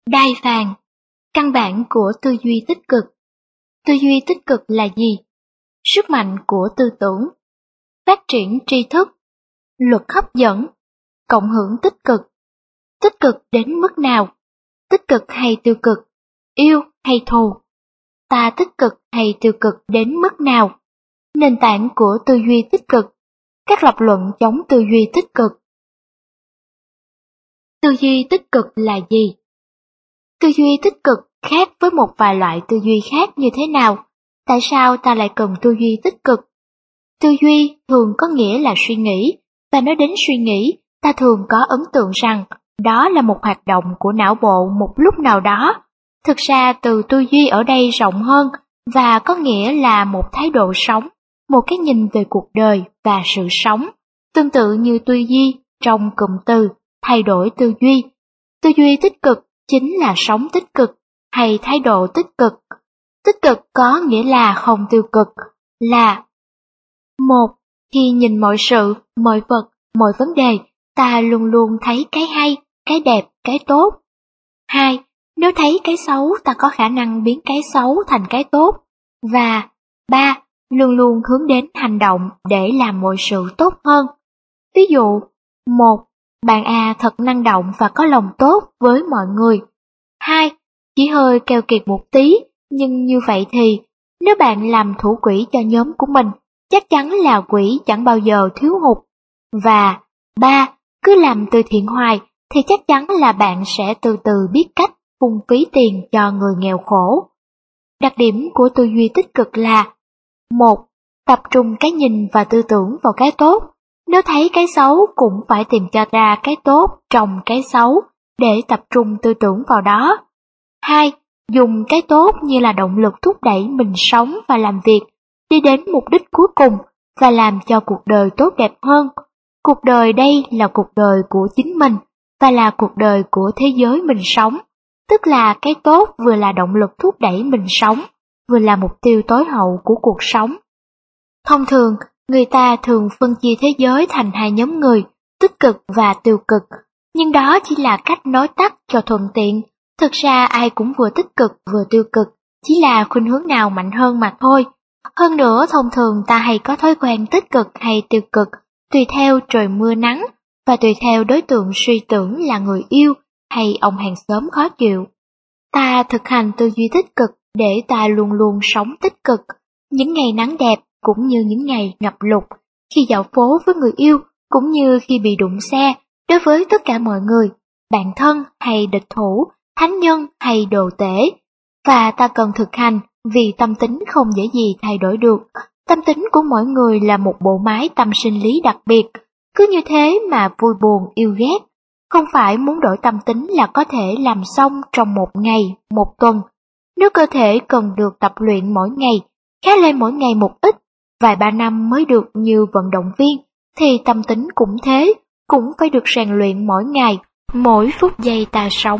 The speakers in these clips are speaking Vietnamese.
Đai vàng, căn bản của tư duy tích cực. Tư duy tích cực là gì? Sức mạnh của tư tưởng, phát triển tri thức, luật hấp dẫn, cộng hưởng tích cực đến mức nào, tích cực hay tiêu cực, yêu hay thù, ta tích cực hay tiêu cực đến mức nào, nền tảng của tư duy tích cực, các lập luận chống tư duy tích cực. Tư duy tích cực là gì? Tư duy tích cực khác với một vài loại tư duy khác như thế nào? Tại sao ta lại cần tư duy tích cực? Tư duy thường có nghĩa là suy nghĩ, và nói đến suy nghĩ, ta thường có ấn tượng rằng đó là một hoạt động của não bộ một lúc nào đó. Thực ra từ tư duy ở đây rộng hơn và có nghĩa là một thái độ sống, một cái nhìn về cuộc đời và sự sống, tương tự như tư duy trong cụm từ thay đổi tư duy. Tư duy tích cực chính là sống tích cực hay thái độ tích cực. Tích cực có nghĩa là không tiêu cực, là: 1. Khi nhìn mọi sự, mọi vật, mọi vấn đề, ta luôn luôn thấy cái hay, cái đẹp, cái tốt. 2. Nếu thấy cái xấu, ta có khả năng biến cái xấu thành cái tốt. Và 3. Luôn luôn hướng đến hành động để làm mọi sự tốt hơn. Ví dụ, 1. Bạn A thật năng động và có lòng tốt với mọi người. 2. Chỉ hơi keo kiệt một tí, nhưng như vậy thì, nếu bạn làm thủ quỹ cho nhóm của mình, chắc chắn là quỹ chẳng bao giờ thiếu hụt. Và 3. Cứ làm từ thiện hoài, thì chắc chắn là bạn sẽ từ từ biết cách phung phí tiền cho người nghèo khổ. Đặc điểm của tư duy tích cực là: 1. Tập trung cái nhìn và tư tưởng vào cái tốt. Nếu thấy cái xấu cũng phải tìm cho ra cái tốt trong cái xấu để tập trung tư tưởng vào đó. 2. Dùng cái tốt như là động lực thúc đẩy mình sống và làm việc, đi đến mục đích cuối cùng và làm cho cuộc đời tốt đẹp hơn. Cuộc đời đây là cuộc đời của chính mình và là cuộc đời của thế giới mình sống, tức là cái tốt vừa là động lực thúc đẩy mình sống, vừa là mục tiêu tối hậu của cuộc sống. Thông thường, người ta thường phân chia thế giới thành hai nhóm người, tích cực và tiêu cực, nhưng đó chỉ là cách nói tắt cho thuận tiện. Thực ra ai cũng vừa tích cực vừa tiêu cực, chỉ là khuynh hướng nào mạnh hơn mà thôi. Hơn nữa, thông thường ta hay có thói quen tích cực hay tiêu cực, tùy theo trời mưa nắng, và tùy theo đối tượng suy tưởng là người yêu hay ông hàng xóm khó chịu. Ta thực hành tư duy tích cực để ta luôn luôn sống tích cực, những ngày nắng đẹp cũng như những ngày ngập lụt, khi dạo phố với người yêu cũng như khi bị đụng xe, đối với tất cả mọi người, bạn thân hay địch thủ, thánh nhân hay đồ tể. Và ta cần thực hành vì tâm tính không dễ gì thay đổi được. Tâm tính của mỗi người là một bộ máy tâm sinh lý đặc biệt, cứ như thế mà vui buồn yêu ghét. Không phải muốn đổi tâm tính là có thể làm xong trong một ngày, một tuần. Nếu cơ thể cần được tập luyện mỗi ngày, khá lên mỗi ngày một ít, vài ba năm mới được như vận động viên, thì tâm tính cũng thế, cũng phải được rèn luyện mỗi ngày, mỗi phút giây ta sống.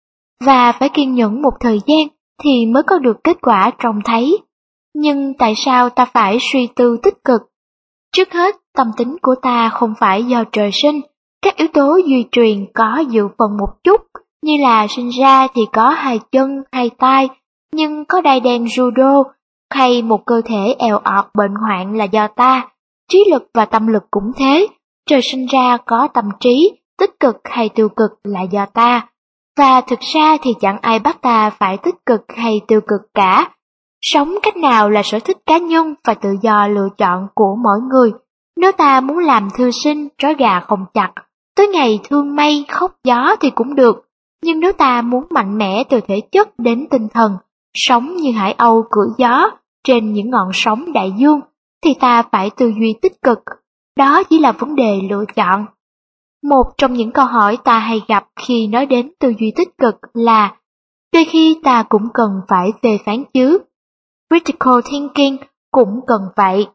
Và phải kiên nhẫn một thời gian thì mới có được kết quả trông thấy. Nhưng tại sao ta phải suy tư tích cực? Trước hết, tâm tính của ta không phải do trời sinh, các yếu tố di truyền có dự phần một chút, như là sinh ra thì có hai chân, hai tay, nhưng có đai đen judo, hay một cơ thể èo ọt bệnh hoạn là do ta. Trí lực và tâm lực cũng thế, trời sinh ra có tâm trí, tích cực hay tiêu cực là do ta. Và thực ra thì chẳng ai bắt ta phải tích cực hay tiêu cực cả. Sống cách nào là sở thích cá nhân và tự do lựa chọn của mỗi người. Nếu ta muốn làm thư sinh, trói gà không chặt, tối ngày thương mây, khóc gió thì cũng được. Nhưng nếu ta muốn mạnh mẽ từ thể chất đến tinh thần, sống như hải âu cưỡi gió trên những ngọn sóng đại dương, thì ta phải tư duy tích cực. Đó chỉ là vấn đề lựa chọn. Một trong những câu hỏi ta hay gặp khi nói đến tư duy tích cực là: đôi khi ta cũng cần phải phê phán chứ? Critical thinking cũng cần vậy.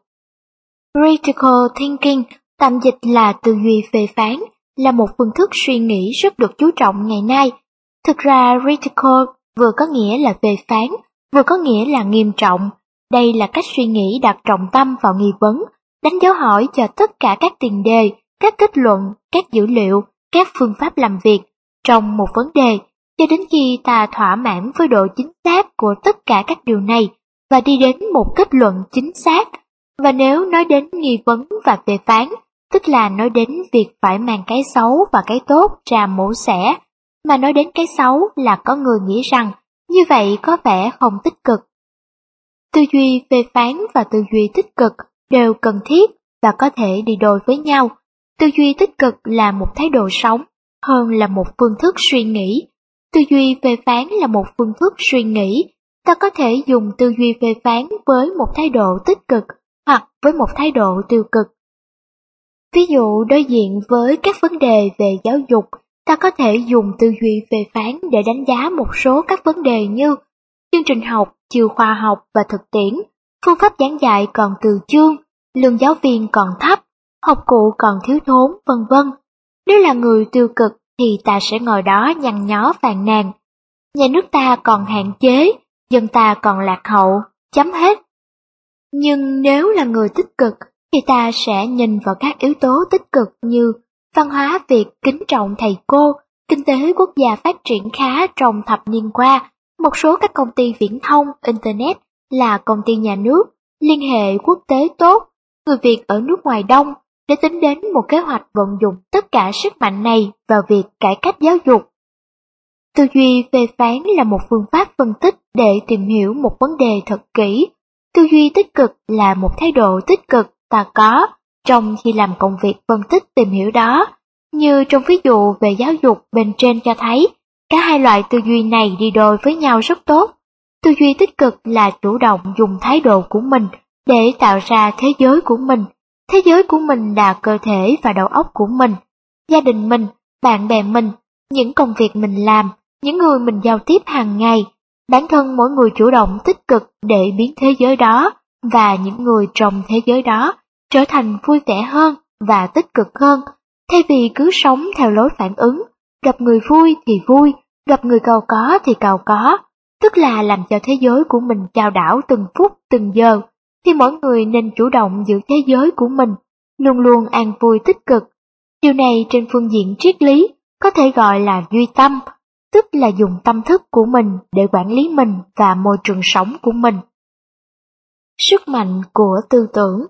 Critical thinking, tạm dịch là tư duy phê phán, là một phương thức suy nghĩ rất được chú trọng ngày nay. Thực ra critical vừa có nghĩa là phê phán, vừa có nghĩa là nghiêm trọng. Đây là cách suy nghĩ đặt trọng tâm vào nghi vấn, đánh dấu hỏi cho tất cả các tiền đề, các kết luận, các dữ liệu, các phương pháp làm việc trong một vấn đề, cho đến khi ta thỏa mãn với độ chính xác của tất cả các điều này và đi đến một kết luận chính xác. Và nếu nói đến nghi vấn và phê phán, tức là nói đến việc phải mang cái xấu và cái tốt ra mổ xẻ, mà nói đến cái xấu là có người nghĩ rằng như vậy có vẻ không tích cực. Tư duy phê phán và tư duy tích cực đều cần thiết và có thể đi đôi với nhau. Tư duy tích cực là một thái độ sống hơn là một phương thức suy nghĩ. Tư duy phê phán là một phương thức suy nghĩ. Ta có thể dùng tư duy phê phán với một thái độ tích cực hoặc với một thái độ tiêu cực. Ví dụ đối diện với các vấn đề về giáo dục, ta có thể dùng tư duy phê phán để đánh giá một số các vấn đề như chương trình học chưa khoa học và thực tiễn, phương pháp giảng dạy còn từ chương, lương giáo viên còn thấp, học cụ còn thiếu thốn, vân vân. Nếu là người tiêu cực thì ta sẽ ngồi đó nhăn nhó phàn nàn. Nhà nước ta còn hạn chế, dân ta còn lạc hậu, chấm hết. Nhưng nếu là người tích cực thì ta sẽ nhìn vào các yếu tố tích cực như văn hóa Việt kính trọng thầy cô, kinh tế quốc gia phát triển khá trong thập niên qua, một số các công ty viễn thông, Internet là công ty nhà nước, liên hệ quốc tế tốt, người Việt ở nước ngoài đông, để tính đến một kế hoạch vận dụng tất cả sức mạnh này vào việc cải cách giáo dục. Tư duy phê phán là một phương pháp phân tích để tìm hiểu một vấn đề thật kỹ. Tư duy tích cực là một thái độ tích cực ta có trong khi làm công việc phân tích tìm hiểu đó. Như trong ví dụ về giáo dục bên trên cho thấy, cả hai loại tư duy này đi đôi với nhau rất tốt. Tư duy tích cực là chủ động dùng thái độ của mình để tạo ra thế giới của mình. Thế giới của mình là cơ thể và đầu óc của mình, gia đình mình, bạn bè mình, những công việc mình làm, những người mình giao tiếp hàng ngày. Bản thân mỗi người chủ động tích cực để biến thế giới đó và những người trong thế giới đó trở thành vui vẻ hơn và tích cực hơn, thay vì cứ sống theo lối phản ứng, gặp người vui thì vui, gặp người giàu có thì giàu có, tức là làm cho thế giới của mình chao đảo từng phút từng giờ. Thì mỗi người nên chủ động giữ thế giới của mình, luôn luôn an vui tích cực. Điều này trên phương diện triết lý có thể gọi là duy tâm, tức là dùng tâm thức của mình để quản lý mình và môi trường sống của mình. Sức mạnh của tư tưởng.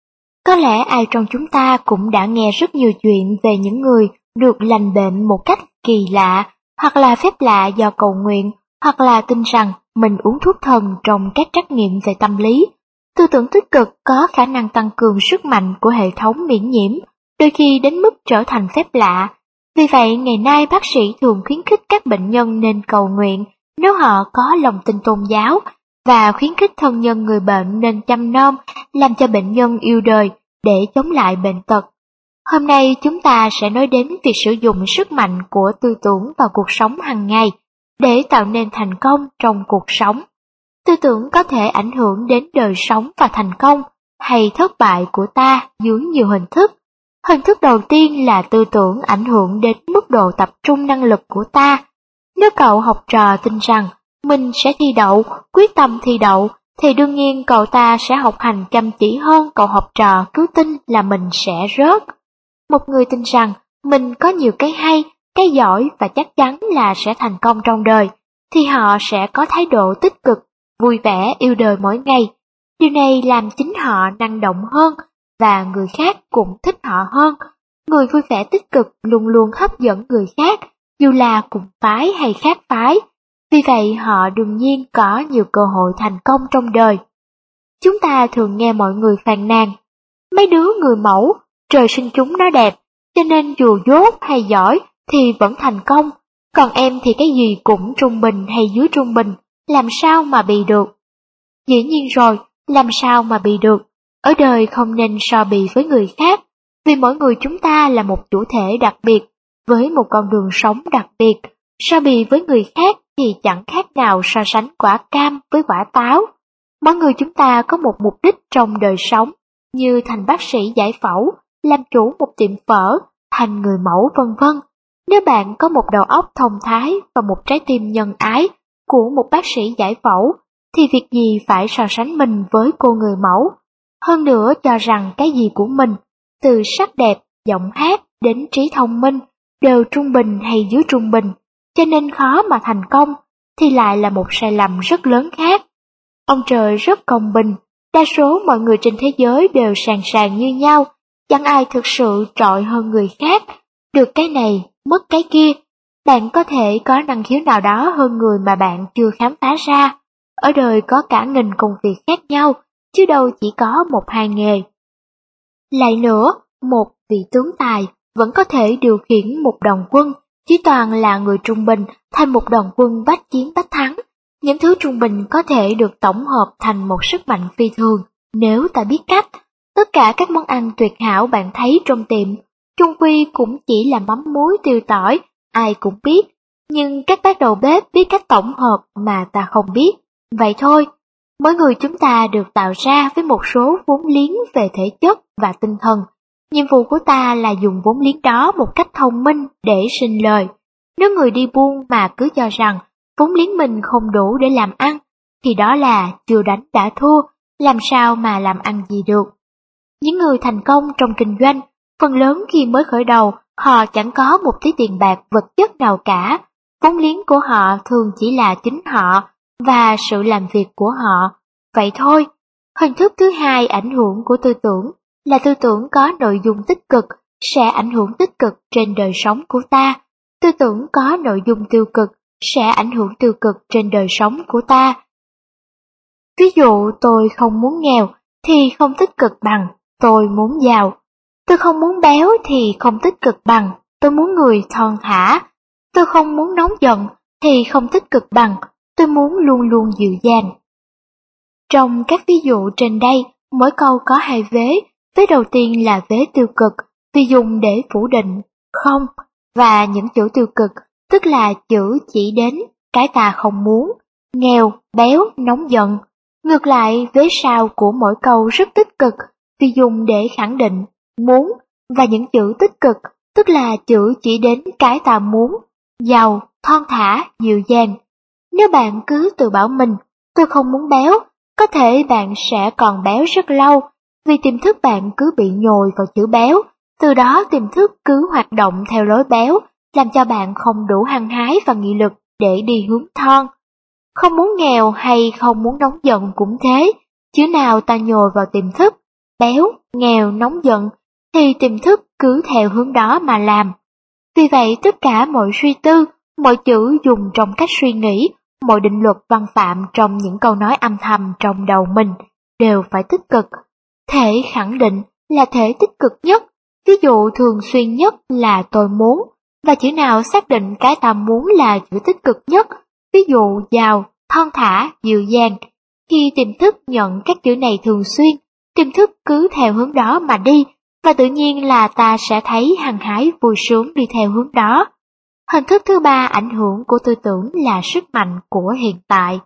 Có lẽ ai trong chúng ta cũng đã nghe rất nhiều chuyện về những người được lành bệnh một cách kỳ lạ, hoặc là phép lạ do cầu nguyện, hoặc là tin rằng mình uống thuốc thần trong các trắc nghiệm về tâm lý. Tư tưởng tích cực có khả năng tăng cường sức mạnh của hệ thống miễn nhiễm, đôi khi đến mức trở thành phép lạ. Vì vậy, ngày nay bác sĩ thường khuyến khích các bệnh nhân nên cầu nguyện nếu họ có lòng tin tôn giáo, và khuyến khích thân nhân người bệnh nên chăm nom, làm cho bệnh nhân yêu đời để chống lại bệnh tật. Hôm nay chúng ta sẽ nói đến việc sử dụng sức mạnh của tư tưởng vào cuộc sống hàng ngày để tạo nên thành công trong cuộc sống. Tư tưởng có thể ảnh hưởng đến đời sống và thành công hay thất bại của ta dưới nhiều hình thức. Hình thức đầu tiên là tư tưởng ảnh hưởng đến mức độ tập trung năng lực của ta. Nếu cậu học trò tin rằng mình sẽ thi đậu, quyết tâm thi đậu, thì đương nhiên cậu ta sẽ học hành chăm chỉ hơn cậu học trò cứ tin là mình sẽ rớt. Một người tin rằng mình có nhiều cái hay, cái giỏi và chắc chắn là sẽ thành công trong đời, thì họ sẽ có thái độ tích cực, vui vẻ, yêu đời mỗi ngày. Điều này làm chính họ năng động hơn và người khác cũng thích họ hơn. Người vui vẻ tích cực luôn luôn hấp dẫn người khác, dù là cùng phái hay khác phái. Vì vậy họ đương nhiên có nhiều cơ hội thành công trong đời. Chúng ta thường nghe mọi người phàn nàn, mấy đứa người mẫu, trời sinh chúng nó đẹp, cho nên dù dốt hay giỏi thì vẫn thành công, còn em thì cái gì cũng trung bình hay dưới trung bình, làm sao mà bị được? Dĩ nhiên rồi, làm sao mà bị được? Ở đời không nên so bì với người khác, vì mỗi người chúng ta là một chủ thể đặc biệt, với một con đường sống đặc biệt. So bì với người khác thì chẳng khác nào so sánh quả cam với quả táo. Mỗi người chúng ta có một mục đích trong đời sống, như thành bác sĩ giải phẫu, làm chủ một tiệm phở, thành người mẫu vân vân. Nếu bạn có một đầu óc thông thái và một trái tim nhân ái của một bác sĩ giải phẫu, thì việc gì phải so sánh mình với cô người mẫu. Hơn nữa cho rằng cái gì của mình, từ sắc đẹp, giọng hát đến trí thông minh, đều trung bình hay dưới trung bình, cho nên khó mà thành công, thì lại là một sai lầm rất lớn khác. Ông trời rất công bình, đa số mọi người trên thế giới đều sàn sàn như nhau, chẳng ai thực sự trội hơn người khác, được cái này, mất cái kia. Bạn có thể có năng khiếu nào đó hơn người mà bạn chưa khám phá ra. Ở đời có cả nghìn công việc khác nhau, chứ đâu chỉ có một hai nghề. Lại nữa, một vị tướng tài vẫn có thể điều khiển một đoàn quân, chỉ toàn là người trung bình thành một đoàn quân bách chiến bách thắng. Những thứ trung bình có thể được tổng hợp thành một sức mạnh phi thường nếu ta biết cách. Tất cả các món ăn tuyệt hảo bạn thấy trong tiệm, chung quy cũng chỉ là mắm muối tiêu tỏi, ai cũng biết. Nhưng các bác đầu bếp biết cách tổng hợp mà ta không biết. Vậy thôi, mỗi người chúng ta được tạo ra với một số vốn liếng về thể chất và tinh thần. Nhiệm vụ của ta là dùng vốn liếng đó một cách thông minh để sinh lời. Nếu người đi buôn mà cứ cho rằng vốn liếng mình không đủ để làm ăn, thì đó là chưa đánh đã thua, làm sao mà làm ăn gì được. Những người thành công trong kinh doanh, phần lớn khi mới khởi đầu, họ chẳng có một tí tiền bạc vật chất nào cả. Vốn liếng của họ thường chỉ là chính họ và sự làm việc của họ. Vậy thôi, hình thức thứ hai ảnh hưởng của tư tưởng là tư tưởng có nội dung tích cực sẽ ảnh hưởng tích cực trên đời sống của ta. Tư tưởng có nội dung tiêu cực sẽ ảnh hưởng tiêu cực trên đời sống của ta. Ví dụ tôi không muốn nghèo thì không tích cực bằng tôi muốn giàu. Tôi không muốn béo thì không tích cực bằng tôi muốn người thon thả. Tôi không muốn nóng giận thì không tích cực bằng tôi muốn luôn luôn dịu dàng. Trong các ví dụ trên đây, mỗi câu có hai vế. Vế đầu tiên là vế tiêu cực, vì dùng để phủ định không, và những chữ tiêu cực, tức là chữ chỉ đến cái ta không muốn, nghèo, béo, nóng giận. Ngược lại, vế sau của mỗi câu rất tích cực, vì dùng để khẳng định muốn, và những chữ tích cực, tức là chữ chỉ đến cái ta muốn, giàu, thon thả, dịu dàng. Nếu bạn cứ tự bảo mình, tôi không muốn béo, có thể bạn sẽ còn béo rất lâu, vì tiềm thức bạn cứ bị nhồi vào chữ béo, từ đó tiềm thức cứ hoạt động theo lối béo, làm cho bạn không đủ hăng hái và nghị lực để đi hướng thon. Không muốn nghèo hay không muốn nóng giận cũng thế, chữ nào ta nhồi vào tiềm thức, béo, nghèo, nóng giận, thì tiềm thức cứ theo hướng đó mà làm. Vì vậy tất cả mọi suy tư, mọi chữ dùng trong cách suy nghĩ, mọi định luật văn phạm trong những câu nói âm thầm trong đầu mình đều phải tích cực. Thể khẳng định là thể tích cực nhất, ví dụ thường xuyên nhất là tôi muốn, và chữ nào xác định cái ta muốn là chữ tích cực nhất, ví dụ giàu, thon thả, dịu dàng. Khi tiềm thức nhận các chữ này thường xuyên, tiềm thức cứ theo hướng đó mà đi, và tự nhiên là ta sẽ thấy hăng hái vui sướng đi theo hướng đó. Hình thức thứ ba ảnh hưởng của tư tưởng là sức mạnh của hiện tại.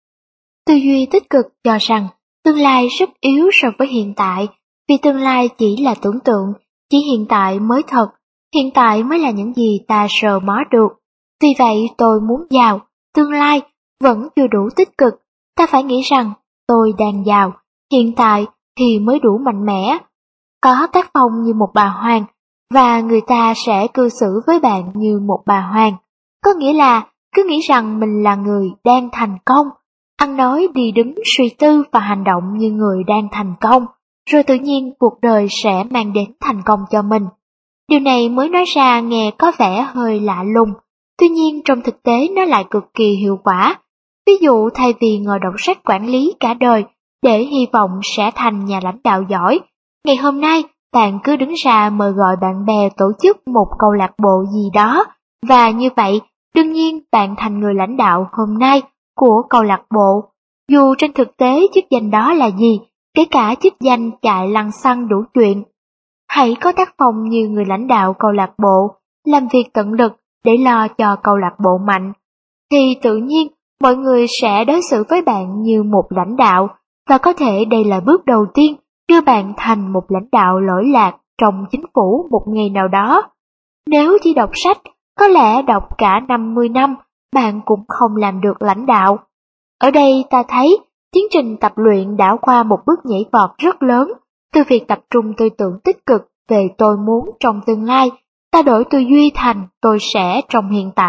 Tư duy tích cực cho rằng tương lai rất yếu so với hiện tại, vì tương lai chỉ là tưởng tượng, chỉ hiện tại mới thật, hiện tại mới là những gì ta sờ mó được. Vì vậy tôi muốn giàu, tương lai vẫn chưa đủ tích cực, ta phải nghĩ rằng tôi đang giàu, hiện tại thì mới đủ mạnh mẽ. Có tác phong như một bà hoàng, và người ta sẽ cư xử với bạn như một bà hoàng, có nghĩa là cứ nghĩ rằng mình là người đang thành công, ăn nói đi đứng suy tư và hành động như người đang thành công, rồi tự nhiên cuộc đời sẽ mang đến thành công cho mình. Điều này mới nói ra nghe có vẻ hơi lạ lùng, tuy nhiên trong thực tế nó lại cực kỳ hiệu quả. Ví dụ thay vì ngồi đọc sách quản lý cả đời để hy vọng sẽ thành nhà lãnh đạo giỏi, ngày hôm nay bạn cứ đứng ra mời gọi bạn bè tổ chức một câu lạc bộ gì đó, và như vậy đương nhiên bạn thành người lãnh đạo hôm nay của câu lạc bộ. Dù trên thực tế chức danh đó là gì, kể cả chức danh chạy lăng xăng đủ chuyện. Hãy có tác phong như người lãnh đạo câu lạc bộ, làm việc tận lực để lo cho câu lạc bộ mạnh, thì tự nhiên mọi người sẽ đối xử với bạn như một lãnh đạo, và có thể đây là bước đầu tiên đưa bạn thành một lãnh đạo lỗi lạc trong chính phủ một ngày nào đó. Nếu chỉ đọc sách, có lẽ đọc cả 50 năm, bạn cũng không làm được lãnh đạo. Ở đây ta thấy, tiến trình tập luyện đã qua một bước nhảy vọt rất lớn, từ việc tập trung tư tưởng tích cực về tôi muốn trong tương lai, ta đổi tư duy thành tôi sẽ trong hiện tại,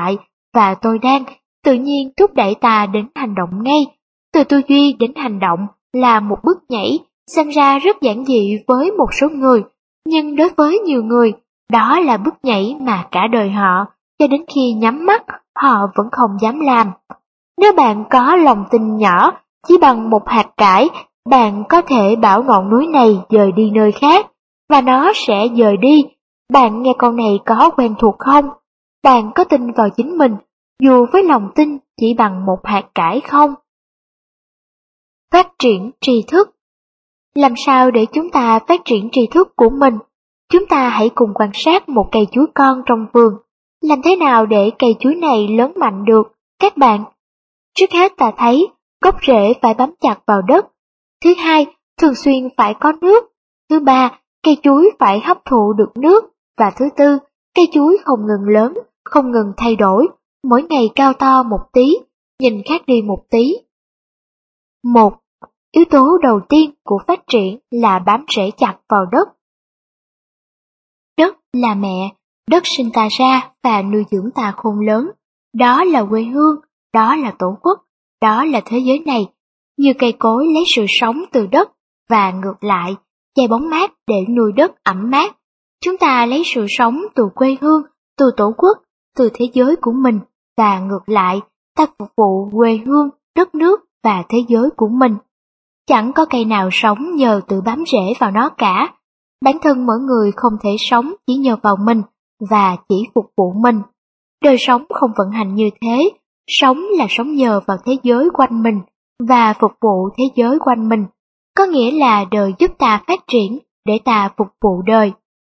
và tôi đang tự nhiên thúc đẩy ta đến hành động ngay. Từ tư duy đến hành động là một bước nhảy, xem ra rất giản dị với một số người, nhưng đối với nhiều người, đó là bước nhảy mà cả đời họ, cho đến khi nhắm mắt, họ vẫn không dám làm. Nếu bạn có lòng tin nhỏ, chỉ bằng một hạt cải, bạn có thể bảo ngọn núi này dời đi nơi khác, và nó sẽ dời đi. Bạn nghe câu này có quen thuộc không? Bạn có tin vào chính mình, dù với lòng tin chỉ bằng một hạt cải không? Phát triển tri thức. Làm sao để chúng ta phát triển tri thức của mình? Chúng ta hãy cùng quan sát một cây chuối con trong vườn. Làm thế nào để cây chuối này lớn mạnh được, các bạn? Trước hết ta thấy, gốc rễ phải bám chặt vào đất. Thứ hai, thường xuyên phải có nước. Thứ ba, cây chuối phải hấp thụ được nước. Và thứ tư, cây chuối không ngừng lớn, không ngừng thay đổi, mỗi ngày cao to một tí, nhìn khác đi một tí. 1. Yếu tố đầu tiên của phát triển là bám rễ chặt vào đất. Đất là mẹ, đất sinh ta ra và nuôi dưỡng ta khôn lớn. Đó là quê hương, đó là tổ quốc, đó là thế giới này. Như cây cối lấy sự sống từ đất và ngược lại, che bóng mát để nuôi đất ẩm mát. Chúng ta lấy sự sống từ quê hương, từ tổ quốc, từ thế giới của mình và ngược lại, ta phục vụ quê hương, đất nước và thế giới của mình. Chẳng có cây nào sống nhờ tự bám rễ vào nó cả. Bản thân mỗi người không thể sống chỉ nhờ vào mình và chỉ phục vụ mình. Đời sống không vận hành như thế, sống là sống nhờ vào thế giới quanh mình và phục vụ thế giới quanh mình. Có nghĩa là đời giúp ta phát triển để ta phục vụ đời.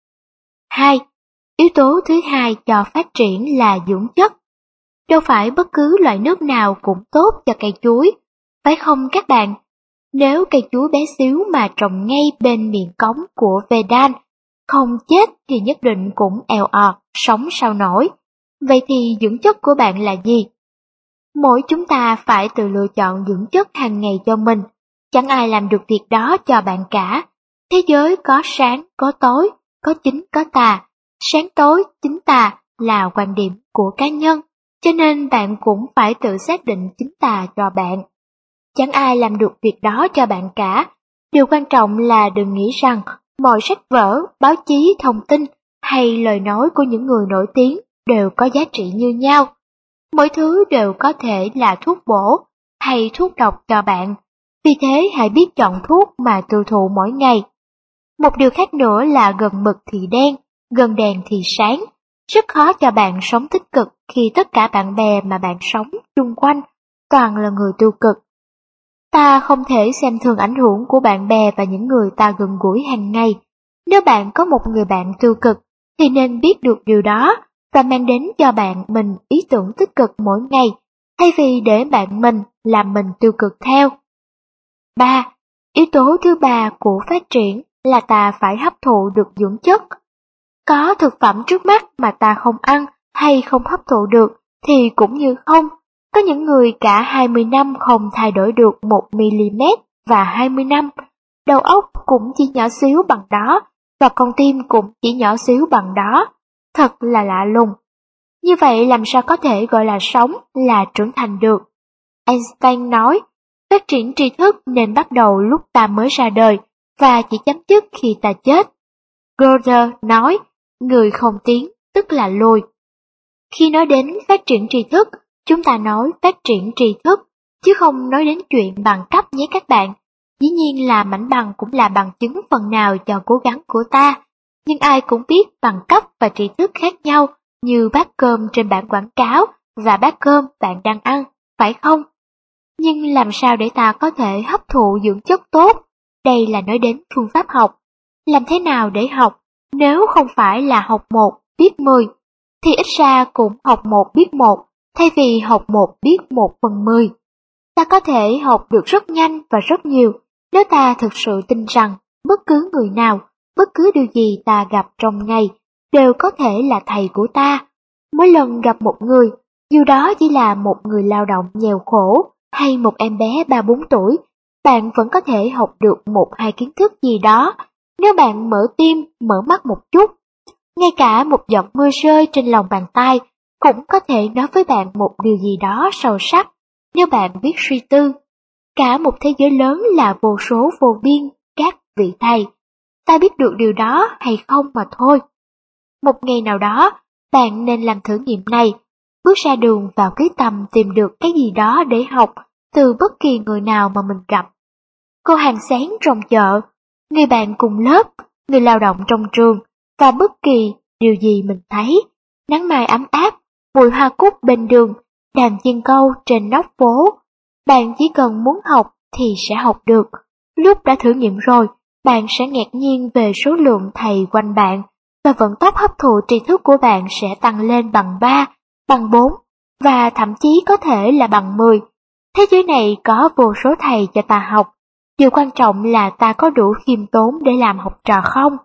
2. Yếu tố thứ hai cho phát triển là dưỡng chất. Đâu phải bất cứ loại nước nào cũng tốt cho cây chuối, phải không các bạn? Nếu cây chuối bé xíu mà trồng ngay bên miệng cống của Vedan, không chết thì nhất định cũng èo ọt, sống sao nổi. Vậy thì dưỡng chất của bạn là gì? Mỗi chúng ta phải tự lựa chọn dưỡng chất hàng ngày cho mình, chẳng ai làm được việc đó cho bạn cả. Thế giới có sáng, có tối, có chính, có tà. Sáng tối, chính tà là quan điểm của cá nhân, cho nên bạn cũng phải tự xác định chính tà cho bạn. Chẳng ai làm được việc đó cho bạn cả. Điều quan trọng là đừng nghĩ rằng mọi sách vở, báo chí, thông tin hay lời nói của những người nổi tiếng đều có giá trị như nhau. Mỗi thứ đều có thể là thuốc bổ hay thuốc độc cho bạn. Vì thế hãy biết chọn thuốc mà tiêu thụ mỗi ngày. Một điều khác nữa là gần mực thì đen, gần đèn thì sáng. Rất khó cho bạn sống tích cực khi tất cả bạn bè mà bạn sống chung quanh toàn là người tiêu cực. Ta không thể xem thường ảnh hưởng của bạn bè và những người ta gần gũi hàng ngày. Nếu bạn có một người bạn tiêu cực, thì nên biết được điều đó và mang đến cho bạn mình ý tưởng tích cực mỗi ngày, thay vì để bạn mình làm mình tiêu cực theo. 3. Yếu tố thứ ba của phát triển là ta phải hấp thụ được dưỡng chất. Có thực phẩm trước mắt mà ta không ăn hay không hấp thụ được thì cũng như không. Có những người cả 20 năm không thay đổi được 1mm và 20 năm. Đầu óc cũng chỉ nhỏ xíu bằng đó, và con tim cũng chỉ nhỏ xíu bằng đó. Thật là lạ lùng. Như vậy làm sao có thể gọi là sống, là trưởng thành được? Einstein nói, phát triển tri thức nên bắt đầu lúc ta mới ra đời, và chỉ chấm dứt khi ta chết. Goethe nói, người không tiến tức là lùi. Khi nói đến phát triển tri thức, chúng ta nói phát triển tri thức, chứ không nói đến chuyện bằng cấp nhé các bạn. Dĩ nhiên là mảnh bằng cũng là bằng chứng phần nào cho cố gắng của ta, nhưng ai cũng biết bằng cấp và tri thức khác nhau, như bát cơm trên bảng quảng cáo và bát cơm bạn đang ăn, phải không? Nhưng làm sao để ta có thể hấp thụ dưỡng chất tốt? Đây là nói đến phương pháp học. Làm thế nào để học? Nếu không phải là học 1 biết 10, thì ít ra cũng học 1 biết 1, thay vì học 1 biết 1/10. Ta có thể học được rất nhanh và rất nhiều nếu ta thực sự tin rằng bất cứ người nào, bất cứ điều gì ta gặp trong ngày đều có thể là thầy của ta. Mỗi lần gặp một người, dù đó chỉ là một người lao động nghèo khổ hay một em bé 3-4 tuổi, bạn vẫn có thể học được 1-2 kiến thức gì đó nếu bạn mở tim, mở mắt một chút. Ngay cả một giọt mưa rơi trên lòng bàn tay cũng có thể nói với bạn một điều gì đó sâu sắc nếu bạn biết suy tư. Cả một thế giới lớn là vô số vô biên các vị thầy. Ta biết được điều đó hay không mà thôi. Một ngày nào đó, bạn nên làm thử nghiệm này, bước ra đường và quyết tâm tìm được cái gì đó để học từ bất kỳ người nào mà mình gặp. Cô hàng xén trong chợ, người bạn cùng lớp, người lao động trong trường, và bất kỳ điều gì mình thấy. Nắng mai ấm áp, mùi hoa cúc bên đường, đàn chim câu trên nóc phố. Bạn chỉ cần muốn học thì sẽ học được. Lúc đã thử nghiệm rồi, bạn sẽ ngạc nhiên về số lượng thầy quanh bạn, và vận tốc hấp thụ tri thức của bạn sẽ tăng lên bằng 3, bằng 4, và thậm chí có thể là bằng 10. Thế giới này có vô số thầy cho ta học. Điều quan trọng là ta có đủ khiêm tốn để làm học trò không?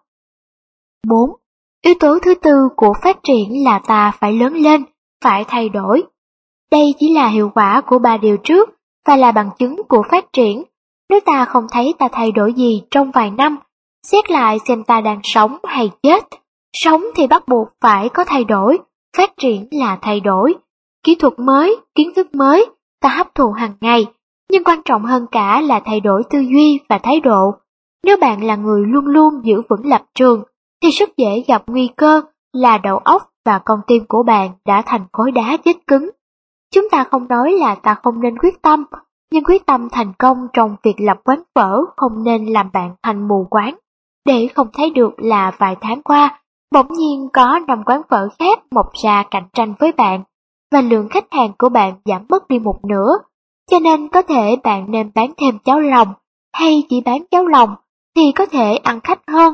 4. Yếu tố thứ tư của phát triển là ta phải lớn lên, phải thay đổi. Đây chỉ là hiệu quả của 3 điều trước và là bằng chứng của phát triển. Nếu ta không thấy ta thay đổi gì trong vài năm, xét lại xem ta đang sống hay chết. Sống thì bắt buộc phải có thay đổi, phát triển là thay đổi. Kỹ thuật mới, kiến thức mới, ta hấp thụ hàng ngày, nhưng quan trọng hơn cả là thay đổi tư duy và thái độ. Nếu bạn là người luôn luôn giữ vững lập trường, thì rất dễ gặp nguy cơ là đầu óc và con tim của bạn đã thành khối đá chết cứng. Chúng ta không nói là ta không nên quyết tâm, nhưng quyết tâm thành công trong việc lập quán phở không nên làm bạn thành mù quáng. Để không thấy được là vài tháng qua, bỗng nhiên có 5 quán phở khác mọc ra cạnh tranh với bạn, và lượng khách hàng của bạn giảm mất đi một nửa. Cho nên có thể bạn nên bán thêm cháo lòng, hay chỉ bán cháo lòng thì có thể ăn khách hơn.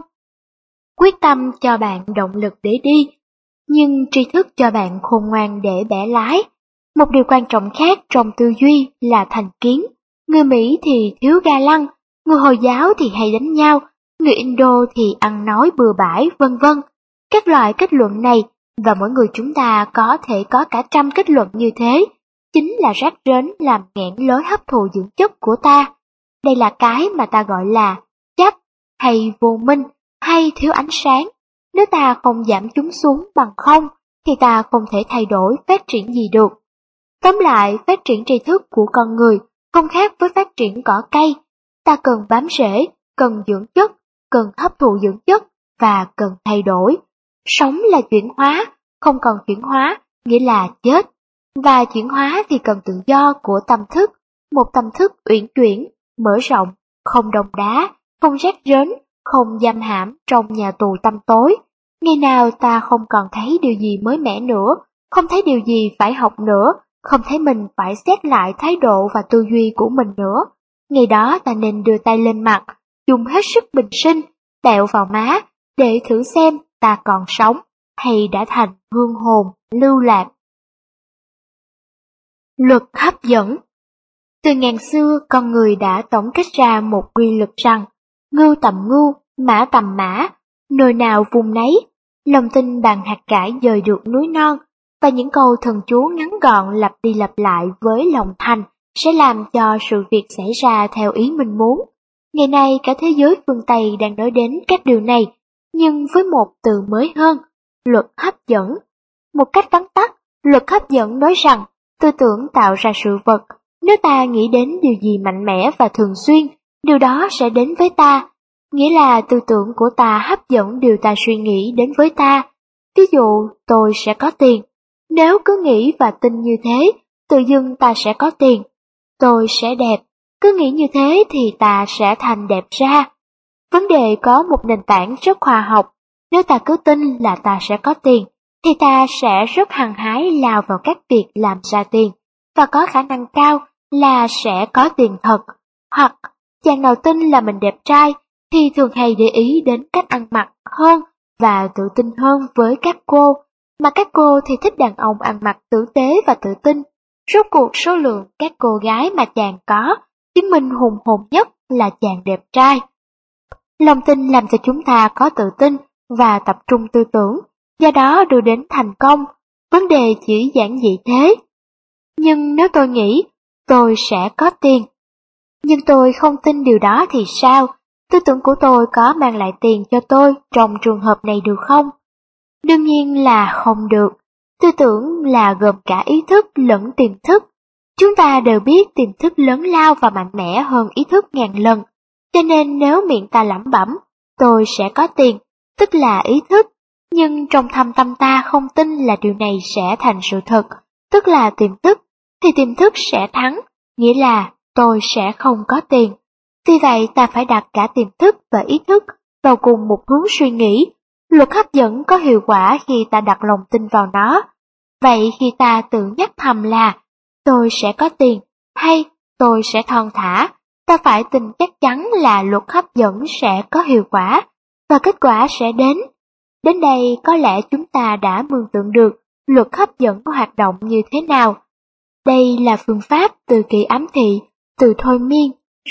Quyết tâm cho bạn động lực để đi, nhưng tri thức cho bạn khôn ngoan để bẻ lái. Một điều quan trọng khác trong tư duy là thành kiến. Người Mỹ thì thiếu ga lăng, người Hồi giáo thì hay đánh nhau, người Indo thì ăn nói bừa bãi, vân vân. Các loại kết luận này, và mỗi người chúng ta có thể có cả trăm kết luận như thế, chính là rác rến làm nghẽn lối hấp thụ dưỡng chất của ta. Đây là cái mà ta gọi là chấp, hay vô minh, hay thiếu ánh sáng. Nếu ta không giảm chúng xuống bằng không, thì ta không thể thay đổi, phát triển gì được. Tóm lại, phát triển tri thức của con người không khác với phát triển cỏ cây. Ta cần bám rễ, cần dưỡng chất, cần hấp thụ dưỡng chất và cần thay đổi. Sống là chuyển hóa, không còn chuyển hóa nghĩa là chết. Và chuyển hóa thì cần tự do của tâm thức, một tâm thức uyển chuyển, mở rộng, không đồng đá, không rác rến, không giam hãm trong nhà tù tăm tối. Ngày nào ta không còn thấy điều gì mới mẻ nữa, không thấy điều gì phải học nữa, không thấy mình phải xét lại thái độ và tư duy của mình nữa. Ngày đó ta nên đưa tay lên mặt, dùng hết sức bình sinh, tẹo vào má, để thử xem ta còn sống, hay đã thành hương hồn, lưu lạc. Luật hấp dẫn. Từ ngàn xưa, con người đã tổng kết ra một quy luật rằng, ngưu tầm ngưu, mã tầm mã, nồi nào vùng nấy, lòng tin bằng hạt cải dời được núi non, và những câu thần chú ngắn gọn lặp đi lặp lại với lòng thành sẽ làm cho sự việc xảy ra theo ý mình muốn. Ngày nay cả thế giới phương Tây đang nói đến các điều này, nhưng với một từ mới hơn, luật hấp dẫn. Một cách vắn tắt, luật hấp dẫn nói rằng, tư tưởng tạo ra sự vật. Nếu ta nghĩ đến điều gì mạnh mẽ và thường xuyên, điều đó sẽ đến với ta. Nghĩa là tư tưởng của ta hấp dẫn điều ta suy nghĩ đến với ta. Ví dụ, tôi sẽ có tiền. Nếu cứ nghĩ và tin như thế, tự dưng ta sẽ có tiền. Tôi sẽ đẹp. Cứ nghĩ như thế thì ta sẽ thành đẹp ra. Vấn đề có một nền tảng rất khoa học. Nếu ta cứ tin là ta sẽ có tiền, thì ta sẽ rất hăng hái lao vào các việc làm ra tiền, và có khả năng cao là sẽ có tiền thật. Hoặc, chàng nào tin là mình đẹp trai, thì thường hay để ý đến cách ăn mặc hơn và tự tin hơn với các cô, mà các cô thì thích đàn ông ăn mặc tử tế và tự tin. Rốt cuộc số lượng các cô gái mà chàng có, chứng minh hùng hồn nhất là chàng đẹp trai. Lòng tin làm cho chúng ta có tự tin và tập trung tư tưởng, do đó đưa đến thành công. Vấn đề chỉ giản dị thế. Nhưng nếu tôi nghĩ tôi sẽ có tiền, nhưng tôi không tin điều đó thì sao? Tư tưởng của tôi có mang lại tiền cho tôi trong trường hợp này được không? Đương nhiên là không được. Tư tưởng là gồm cả ý thức lẫn tiềm thức. Chúng ta đều biết tiềm thức lớn lao và mạnh mẽ hơn ý thức ngàn lần. Cho nên nếu miệng ta lẩm bẩm, tôi sẽ có tiền, tức là ý thức. Nhưng trong thâm tâm ta không tin là điều này sẽ thành sự thật, tức là tiềm thức, thì tiềm thức sẽ thắng, nghĩa là tôi sẽ không có tiền. Vì vậy ta phải đặt cả tiềm thức và ý thức vào cùng một hướng suy nghĩ. Luật hấp dẫn có hiệu quả khi ta đặt lòng tin vào nó. Vậy khi ta tự nhắc thầm là tôi sẽ có tiền hay tôi sẽ thon thả, ta phải tin chắc chắn là luật hấp dẫn sẽ có hiệu quả và kết quả sẽ đến. Đến đây có lẽ chúng ta đã mường tượng được luật hấp dẫn hoạt động như thế nào. Đây là phương pháp từ kỳ ám thị, từ thôi miên,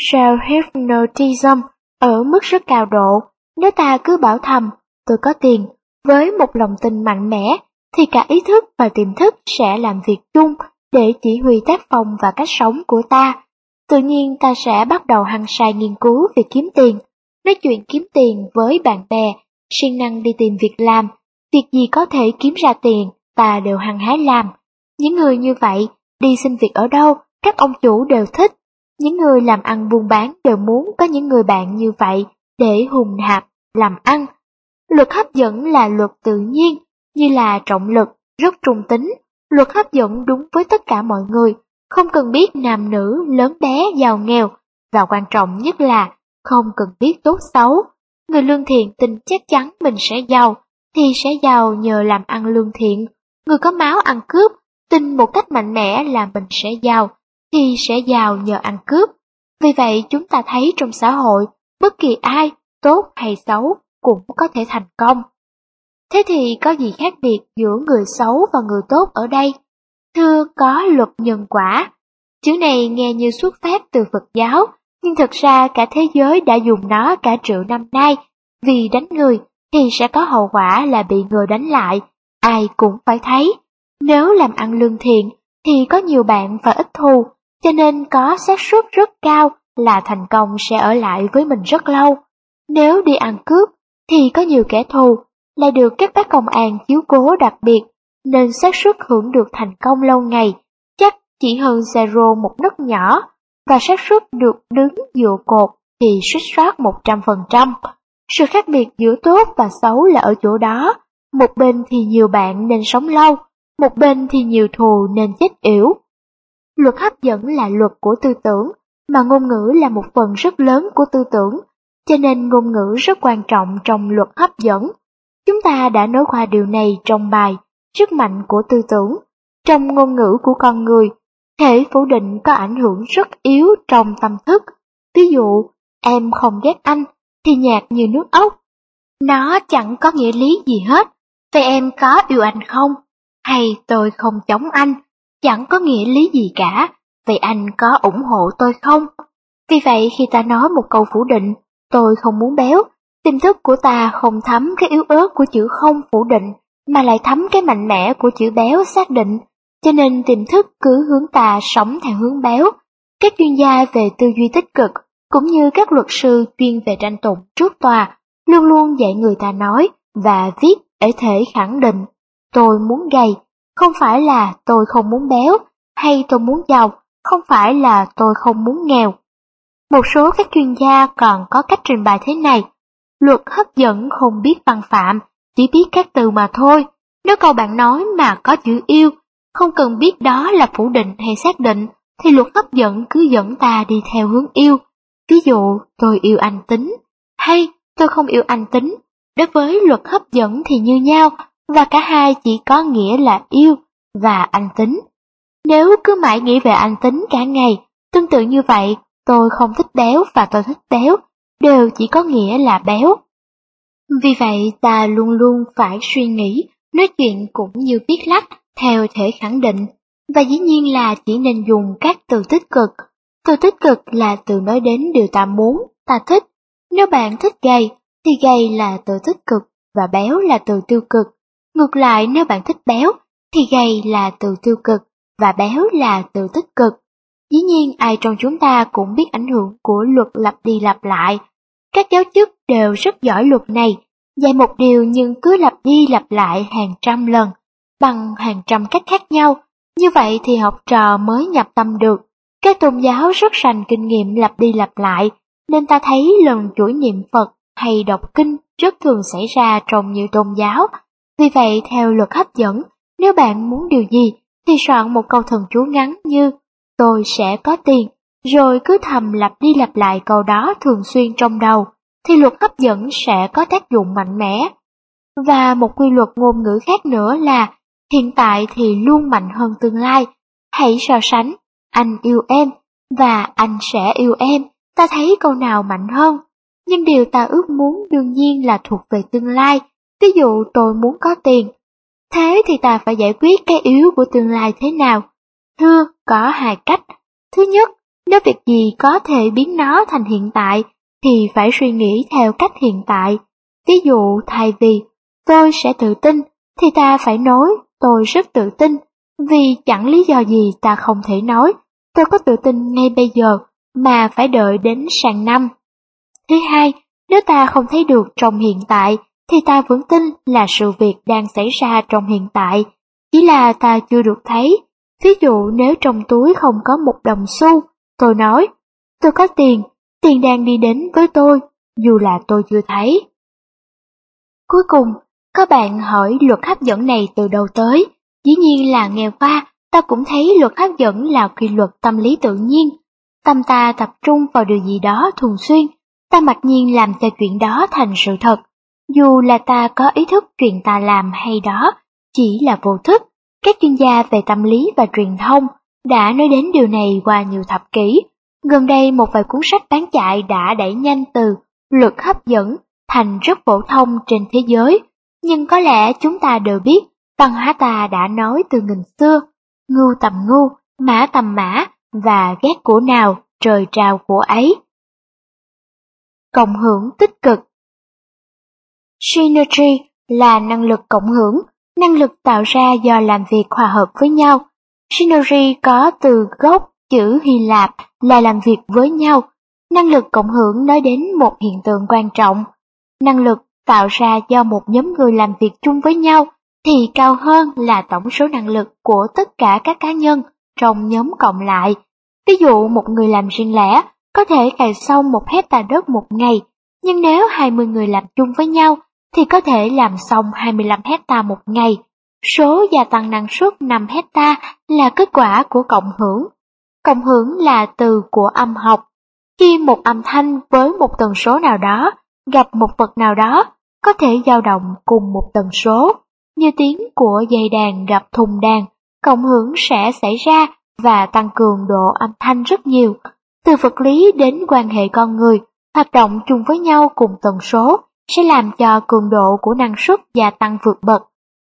self-hypnotism ở mức rất cao độ. Nếu ta cứ bảo thầm, tôi có tiền, với một lòng tin mạnh mẽ, thì cả ý thức và tiềm thức sẽ làm việc chung để chỉ huy tác phong và cách sống của ta. Tự nhiên ta sẽ bắt đầu hăng say nghiên cứu việc kiếm tiền, nói chuyện kiếm tiền với bạn bè, siêng năng đi tìm việc làm. Việc gì có thể kiếm ra tiền, ta đều hăng hái làm. Những người như vậy, đi xin việc ở đâu, các ông chủ đều thích. Những người làm ăn buôn bán đều muốn có những người bạn như vậy để hùn hạp, làm ăn. Luật hấp dẫn là luật tự nhiên, như là trọng lực, rất trung tính. Luật hấp dẫn đúng với tất cả mọi người, không cần biết nam nữ, lớn bé, giàu nghèo, và quan trọng nhất là không cần biết tốt xấu. Người lương thiện tin chắc chắn mình sẽ giàu, thì sẽ giàu nhờ làm ăn lương thiện. Người có máu ăn cướp, tin một cách mạnh mẽ là mình sẽ giàu, thì sẽ giàu nhờ ăn cướp. Vì vậy chúng ta thấy trong xã hội, bất kỳ ai, tốt hay xấu, cũng có thể thành công. Thế thì có gì khác biệt giữa người xấu và người tốt ở đây? Thưa, có luật nhân quả. Chữ này nghe như xuất phát từ Phật giáo, nhưng thực ra cả thế giới đã dùng nó cả triệu năm nay. Vì đánh người thì sẽ có hậu quả là bị người đánh lại, ai cũng phải thấy. Nếu làm ăn lương thiện thì có nhiều bạn và ít thù, cho nên có xác suất rất cao là thành công sẽ ở lại với mình rất lâu. Nếu đi ăn cướp thì có nhiều kẻ thù, lại được các bác công an chiếu cố đặc biệt, nên xác suất hưởng được thành công lâu ngày chắc chỉ hơn zero một nấc nhỏ, và xác suất được đứng dựa cột thì suýt soát 100%. Sự khác biệt giữa tốt và xấu là ở chỗ đó, một bên thì nhiều bạn nên sống lâu, một bên thì nhiều thù nên chết yểu. Luật hấp dẫn là luật của tư tưởng, mà ngôn ngữ là một phần rất lớn của tư tưởng, cho nên ngôn ngữ rất quan trọng trong luật hấp dẫn. Chúng ta đã nói qua điều này trong bài Sức mạnh của tư tưởng. Trong ngôn ngữ của con người, thể phủ định có ảnh hưởng rất yếu trong tâm thức. Ví dụ, em không ghét anh thì nhạt như nước ốc. Nó chẳng có nghĩa lý gì hết. Vậy em có yêu anh không? Hay tôi không chống anh, chẳng có nghĩa lý gì cả. Vậy anh có ủng hộ tôi không? Vì vậy khi ta nói một câu phủ định, tôi không muốn béo, tiềm thức của ta không thấm cái yếu ớt của chữ không phủ định, mà lại thấm cái mạnh mẽ của chữ béo xác định, cho nên tiềm thức cứ hướng ta sống theo hướng béo. Các chuyên gia về tư duy tích cực, cũng như các luật sư chuyên về tranh tụng trước tòa, luôn luôn dạy người ta nói và viết để thể khẳng định, tôi muốn gầy, không phải là tôi không muốn béo, hay tôi muốn giàu, không phải là tôi không muốn nghèo. Một số các chuyên gia còn có cách trình bày thế này: luật hấp dẫn không biết văn phạm, chỉ biết các từ mà thôi. Nếu câu bạn nói mà có chữ yêu, không cần biết đó là phủ định hay xác định, thì luật hấp dẫn cứ dẫn ta đi theo hướng yêu. Ví dụ, tôi yêu anh Tính, hay tôi không yêu anh Tính. Đối với luật hấp dẫn thì như nhau, và cả hai chỉ có nghĩa là yêu và anh Tính. Nếu cứ mãi nghĩ về anh Tính cả ngày, tương tự như vậy, tôi không thích béo và tôi thích béo, đều chỉ có nghĩa là béo. Vì vậy ta luôn luôn phải suy nghĩ, nói chuyện cũng như viết lách, theo thể khẳng định, và dĩ nhiên là chỉ nên dùng các từ tích cực. Từ tích cực là từ nói đến điều ta muốn, ta thích. Nếu bạn thích gầy, thì gầy là từ tích cực, và béo là từ tiêu cực. Ngược lại, nếu bạn thích béo, thì gầy là từ tiêu cực, và béo là từ tích cực. Dĩ nhiên ai trong chúng ta cũng biết ảnh hưởng của luật lặp đi lặp lại. Các giáo chức đều rất giỏi luật này, dạy một điều nhưng cứ lặp đi lặp lại hàng trăm lần. bằng hàng trăm cách khác nhau. Như vậy thì học trò mới nhập tâm được. Các tôn giáo rất rành kinh nghiệm lặp đi lặp lại, nên ta thấy lần chuỗi niệm Phật hay đọc kinh rất thường xảy ra trong nhiều tôn giáo. Vì vậy, theo luật hấp dẫn, nếu bạn muốn điều gì thì soạn một câu thần chú ngắn như "tôi sẽ có tiền", rồi cứ thầm lặp đi lặp lại câu đó thường xuyên trong đầu, thì luật hấp dẫn sẽ có tác dụng mạnh mẽ. Và một quy luật ngôn ngữ khác nữa là hiện tại thì luôn mạnh hơn tương lai. Hãy so sánh "anh yêu em" và "anh sẽ yêu em", ta thấy câu nào mạnh hơn. Nhưng điều ta ước muốn đương nhiên là thuộc về tương lai. Ví dụ tôi muốn có tiền. Thế thì ta phải giải quyết cái yếu của tương lai thế nào? Thưa, có hai cách. Thứ nhất, nếu việc gì có thể biến nó thành hiện tại, thì phải suy nghĩ theo cách hiện tại. Ví dụ thay vì "tôi sẽ tự tin", thì ta phải nói "tôi rất tự tin", vì chẳng lý do gì ta không thể nói "tôi có tự tin ngay bây giờ", mà phải đợi đến sang năm. Thứ hai, nếu ta không thấy được trong hiện tại, thì ta vẫn tin là sự việc đang xảy ra trong hiện tại, chỉ là ta chưa được thấy. Ví dụ nếu trong túi không có một đồng xu, tôi nói "tôi có tiền, tiền đang đi đến với tôi", dù là tôi chưa thấy. Cuối cùng, có bạn hỏi luật hấp dẫn này từ đâu tới? Dĩ nhiên là nghe qua, ta cũng thấy luật hấp dẫn là quy luật tâm lý tự nhiên. Tâm ta tập trung vào điều gì đó thường xuyên, ta mặc nhiên làm cho chuyện đó thành sự thật. Dù là ta có ý thức chuyện ta làm hay đó chỉ là vô thức. Các chuyên gia về tâm lý và truyền thông đã nói đến điều này qua nhiều thập kỷ. Gần đây một vài cuốn sách bán chạy đã đẩy nhanh từ luật hấp dẫn thành rất phổ thông trên thế giới. Nhưng có lẽ chúng ta đều biết, văn hóa ta đã nói từ nghìn xưa, ngu tầm ngu, mã tầm mã, và ghét của nào, trời trao của ấy. Cộng hưởng tích cực. Synergy là năng lực cộng hưởng, năng lực tạo ra do làm việc hòa hợp với nhau. Synergy có từ gốc chữ Hy Lạp là làm việc với nhau. Năng lực cộng hưởng nói đến một hiện tượng quan trọng. Năng lực tạo ra do một nhóm người làm việc chung với nhau thì cao hơn là tổng số năng lực của tất cả các cá nhân trong nhóm cộng lại. Ví dụ một người làm riêng lẻ có thể cày xong 1 hectare đất một ngày, nhưng nếu 20 người làm chung với nhau thì có thể làm xong 25 hectare một ngày. Số gia tăng năng suất 5 hectare là kết quả của cộng hưởng. Cộng hưởng là từ của âm học. Khi một âm thanh với một tần số nào đó gặp một vật nào đó có thể dao động cùng một tần số, như tiếng của dây đàn gặp thùng đàn, cộng hưởng sẽ xảy ra và tăng cường độ âm thanh rất nhiều. Từ vật lý đến quan hệ con người, hoạt động chung với nhau cùng tần số sẽ làm cho cường độ của năng suất gia tăng vượt bậc.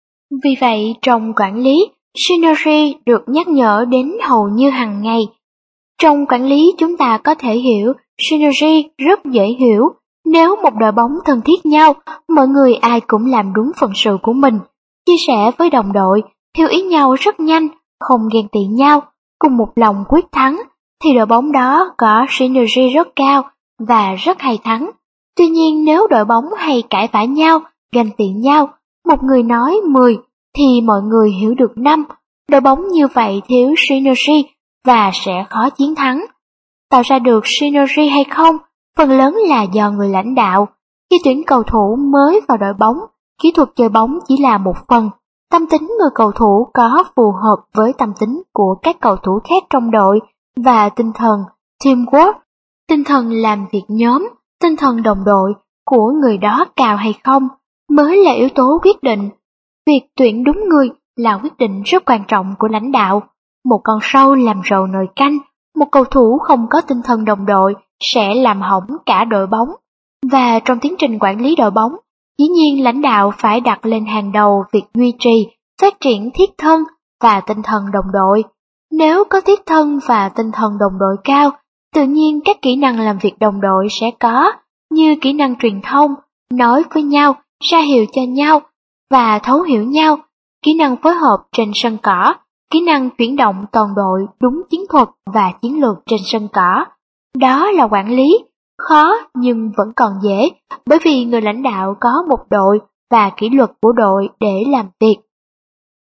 Vì vậy, trong quản lý, synergy được nhắc nhở đến hầu như hàng ngày. Trong quản lý chúng ta có thể hiểu synergy rất dễ hiểu. Nếu một đội bóng thân thiết nhau, mọi người ai cũng làm đúng phần sự của mình, chia sẻ với đồng đội, hiểu ý nhau rất nhanh, không ghen tị nhau, cùng một lòng quyết thắng, thì đội bóng đó có synergy rất cao và rất hay thắng. Tuy nhiên nếu đội bóng hay cãi vã nhau, ganh tị nhau, một người nói 10 thì mọi người hiểu được 5, đội bóng như vậy thiếu synergy và sẽ khó chiến thắng. Tạo ra được synergy hay không, phần lớn là do người lãnh đạo. Khi tuyển cầu thủ mới vào đội bóng, kỹ thuật chơi bóng chỉ là một phần. Tâm tính người cầu thủ có phù hợp với tâm tính của các cầu thủ khác trong đội và tinh thần teamwork, tinh thần làm việc nhóm, tinh thần đồng đội của người đó cao hay không mới là yếu tố quyết định. Việc tuyển đúng người là quyết định rất quan trọng của lãnh đạo. Một con sâu làm rầu nồi canh, một cầu thủ không có tinh thần đồng đội sẽ làm hỏng cả đội bóng. Và trong tiến trình quản lý đội bóng, dĩ nhiên lãnh đạo phải đặt lên hàng đầu việc duy trì, phát triển thiết thân và tinh thần đồng đội. Nếu có thiết thân và tinh thần đồng đội cao, tự nhiên các kỹ năng làm việc đồng đội sẽ có, như kỹ năng truyền thông, nói với nhau, ra hiệu cho nhau và thấu hiểu nhau, kỹ năng phối hợp trên sân cỏ, kỹ năng chuyển động toàn đội đúng chiến thuật và chiến lược trên sân cỏ. Đó là quản lý, khó nhưng vẫn còn dễ, bởi vì người lãnh đạo có một đội và kỷ luật của đội để làm việc.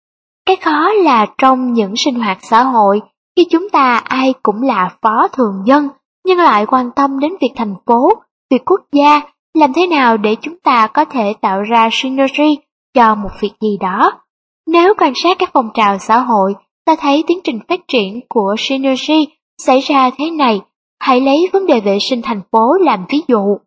Cái khó là trong những sinh hoạt xã hội, khi chúng ta ai cũng là phó thường dân, nhưng lại quan tâm đến việc thành phố, việc quốc gia, làm thế nào để chúng ta có thể tạo ra synergy cho một việc gì đó. Nếu quan sát các phong trào xã hội, ta thấy tiến trình phát triển của synergy xảy ra thế này. Hãy lấy vấn đề vệ sinh thành phố làm ví dụ.